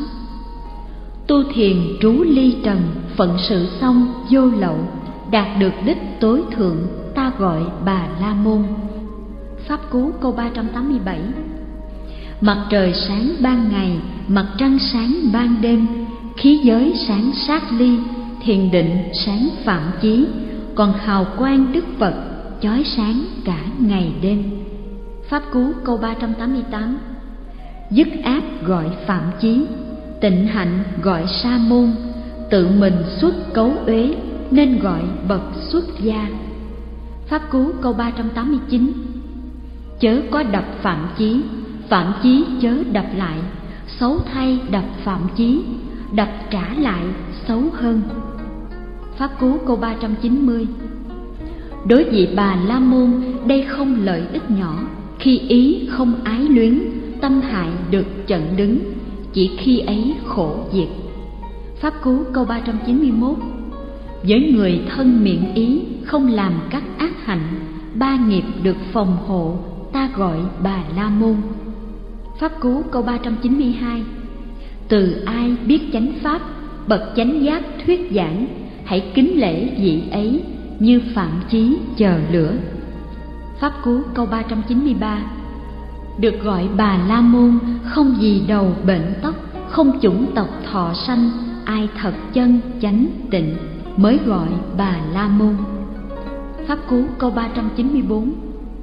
Tu thiền trú ly trần, phận sự xong vô lậu, đạt được đích tối thượng, ta gọi Bà La Môn. Pháp Cú câu 387. Mặt trời sáng ban ngày, mặt trăng sáng ban đêm, khí giới sáng sát ly, thiền định sáng phạm chí, còn hào quang Đức Phật chói sáng cả ngày đêm. Pháp Cú câu 388. Dứt ác gọi phạm chí, tịnh hạnh gọi sa môn, tự mình xuất cấu uế nên gọi bậc xuất gia. Pháp Cú câu 389. chớ có đập phạm chí chớ đập lại, xấu thay đập phạm chí, đập trả lại xấu hơn. Pháp Cú câu 390. Đối vị Bà La Môn, đây không lợi ích nhỏ, khi ý không ái luyến, tâm hại được chận đứng, chỉ khi ấy khổ diệt. Pháp Cú câu 391. Với người thân miệng ý, không làm các ác hạnh, ba nghiệp được phòng hộ, ta gọi Bà La Môn. Pháp Cú câu 392. Từ ai biết chánh pháp, bậc chánh giác thuyết giảng, hãy kính lễ vị ấy như phạm chí chờ lửa. Pháp Cú câu 393. Được gọi Bà La Môn, không gì đầu bệnh tóc, không chủng tộc thọ sanh, ai thật chân chánh tịnh mới gọi Bà La Môn. Pháp Cú câu 394.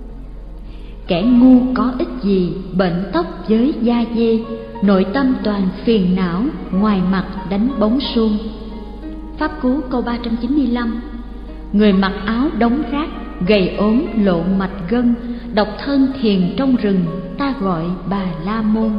Kẻ ngu có ích gì bệnh tóc với da dê, nội tâm toàn phiền não, ngoài mặt đánh bóng suông. Pháp Cú câu 395. Người mặc áo đóng rác, gầy ốm lộ mạch gân, độc thân thiền trong rừng, ta gọi Bà La Môn.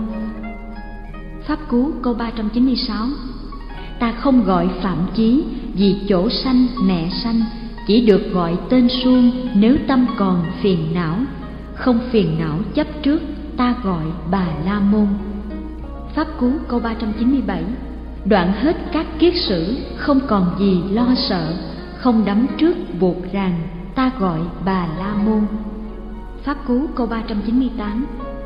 Pháp Cú câu 396. Ta không gọi phạm chí, vì chỗ sanh mẹ sanh, chỉ được gọi tên suông nếu tâm còn phiền não. Không phiền não chấp trước, ta gọi Bà La Môn. Pháp Cú câu 397. Đoạn hết các kiết sử, không còn gì lo sợ, không đắm trước buộc ràng, ta gọi Bà La Môn. Pháp Cú câu 398.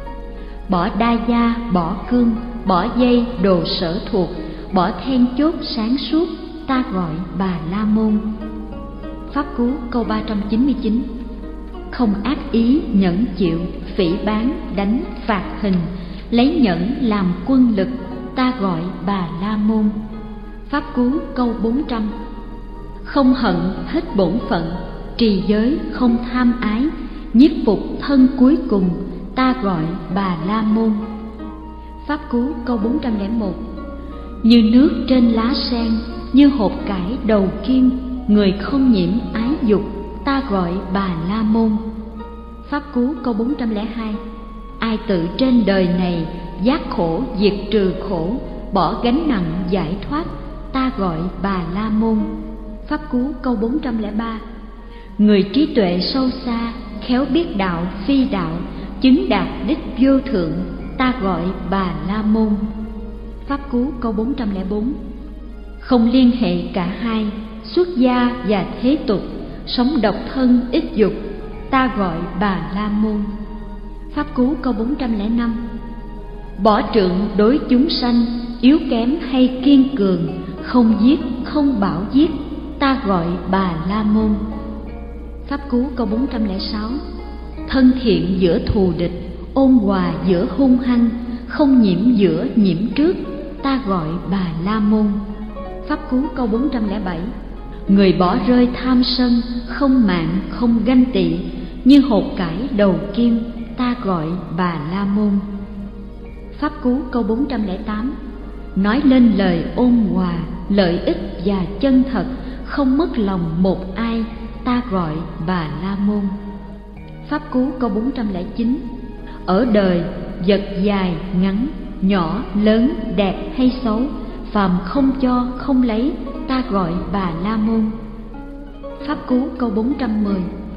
Bỏ đa gia, bỏ cương, bỏ dây đồ sở thuộc, bỏ then chốt sáng suốt, ta gọi Bà La Môn. Pháp Cú câu 399. Không ác ý nhẫn chịu, phỉ báng, đánh, phạt hình, lấy nhẫn làm quân lực, ta gọi Bà La Môn. Pháp Cú câu 400. Không hận hết bổn phận, trì giới không tham ái, nhiếp phục thân cuối cùng, ta gọi Bà La Môn. Pháp Cú câu 401. Như nước trên lá sen, như hột cải đầu kiên, người không nhiễm ái dục, ta gọi Bà La Môn. Pháp Cú câu 402. Ai tự trên đời này giác khổ diệt trừ khổ, bỏ gánh nặng giải thoát, ta gọi Bà La Môn. Pháp Cú câu 403. Người trí tuệ sâu xa, khéo biết đạo phi đạo, chứng đạt đích vô thượng, ta gọi Bà La Môn. Pháp Cú câu 404. Không liên hệ cả hai, xuất gia và thế tục, sống độc thân ít dục, ta gọi Bà La Môn. Pháp Cú câu 405. Bỏ trượng đối chúng sanh, yếu kém hay kiên cường, không giết không bảo giết, ta gọi Bà La Môn. Pháp Cú câu 406. Thân thiện giữa thù địch, ôn hòa giữa hung hăng, không nhiễm giữa nhiễm trước, ta gọi Bà La Môn. Pháp Cú câu 407. Người bỏ rơi tham sân, không mạn không ganh tị, như hột cải đầu kim, ta gọi Bà La Môn. Pháp Cú câu 408. Nói lên lời ôn hòa, lợi ích và chân thật, không mất lòng một ai, ta gọi Bà La Môn. Pháp Cú câu 409. Ở đời, vật dài ngắn, nhỏ lớn, đẹp hay xấu, phàm không cho không lấy, ta gọi Bà La Môn. Pháp Cú câu 410.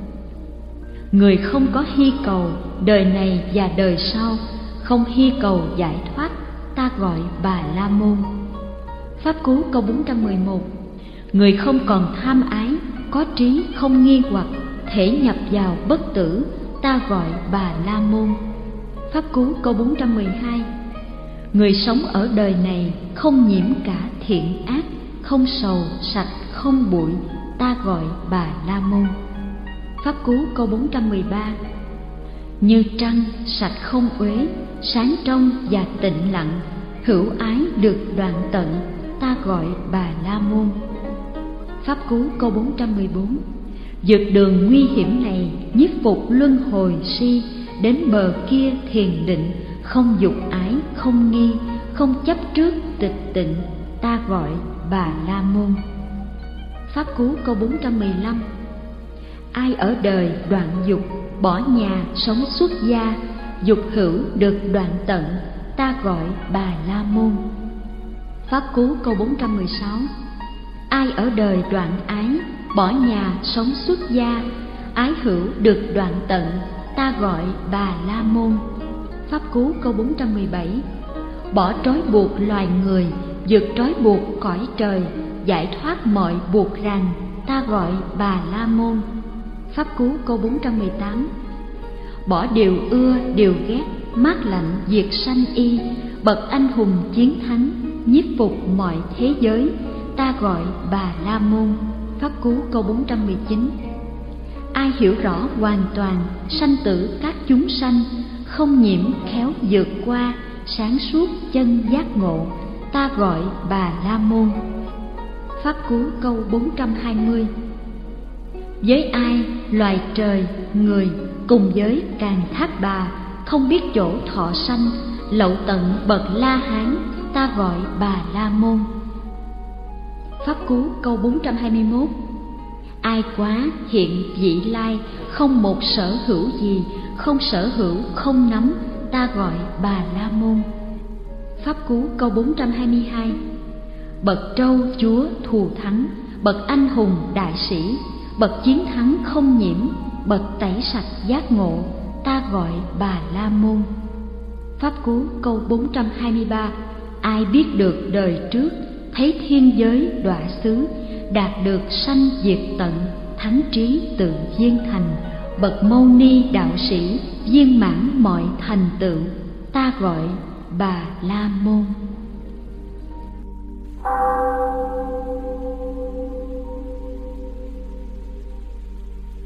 Người không có hy cầu đời này và đời sau, không hy cầu giải thoát, ta gọi Bà La Môn. Pháp Cú câu 411. Người không còn tham ái, có trí không nghi hoặc, thể nhập vào bất tử, ta gọi Bà La Môn. Pháp Cú câu 412. Người sống ở đời này không nhiễm cả thiện ác, không sầu sạch không bụi, ta gọi Bà La Môn. Pháp Cú câu 413. Như trăng sạch không uế, sáng trong và tịnh lặng, hữu ái được đoạn tận, ta gọi Bà La Môn. Pháp Cú câu 414. Vượt đường nguy hiểm này, nhiếp phục luân hồi si, đến bờ kia thiền định, không dục ái không nghi, không chấp trước tịch tịnh, ta gọi Bà La Môn. Pháp Cú câu 415. Ai ở đời đoạn dục, bỏ nhà sống xuất gia, dục hữu được đoạn tận, ta gọi Bà La Môn. Pháp Cú câu 416. Ai ở đời đoạn ái, bỏ nhà sống xuất gia, ái hữu được đoạn tận, ta gọi Bà La Môn. Pháp Cú câu 417. Bỏ trói buộc loài người, vượt trói buộc cõi trời, giải thoát mọi buộc ràng, ta gọi Bà La Môn. Pháp Cú câu 418. Bỏ điều ưa điều ghét, mát lạnh diệt sanh y, bậc anh hùng chiến thắng, nhiếp phục mọi thế giới, ta gọi Bà La Môn. Pháp Cú câu 419. Ai hiểu rõ hoàn toàn sanh tử các chúng sanh, không nhiễm khéo vượt qua, sáng suốt chân giác ngộ, ta gọi Bà La Môn. Pháp Cú câu 420. Với ai loài trời người cùng với Càn Thác Bà, không biết chỗ thọ sanh, lậu tận bậc La Hán, ta gọi Bà La Môn. Pháp Cú câu 421. Ai quá hiện vị lai, không một sở hữu gì, không sở hữu không nắm, ta gọi Bà La Môn. Pháp Cú câu 422. Bậc trâu chúa thù thắng, bậc anh hùng đại sĩ, bậc chiến thắng không nhiễm, bậc tẩy sạch giác ngộ, ta gọi Bà La Môn. Pháp Cú câu 423. Ai biết được đời trước, thấy thiên giới đọa xứ, đạt được sanh diệt tận, thắng trí tự viên thành, bậc mâu ni đạo sĩ, viên mãn mọi thành tựu, ta gọi Bà La Môn.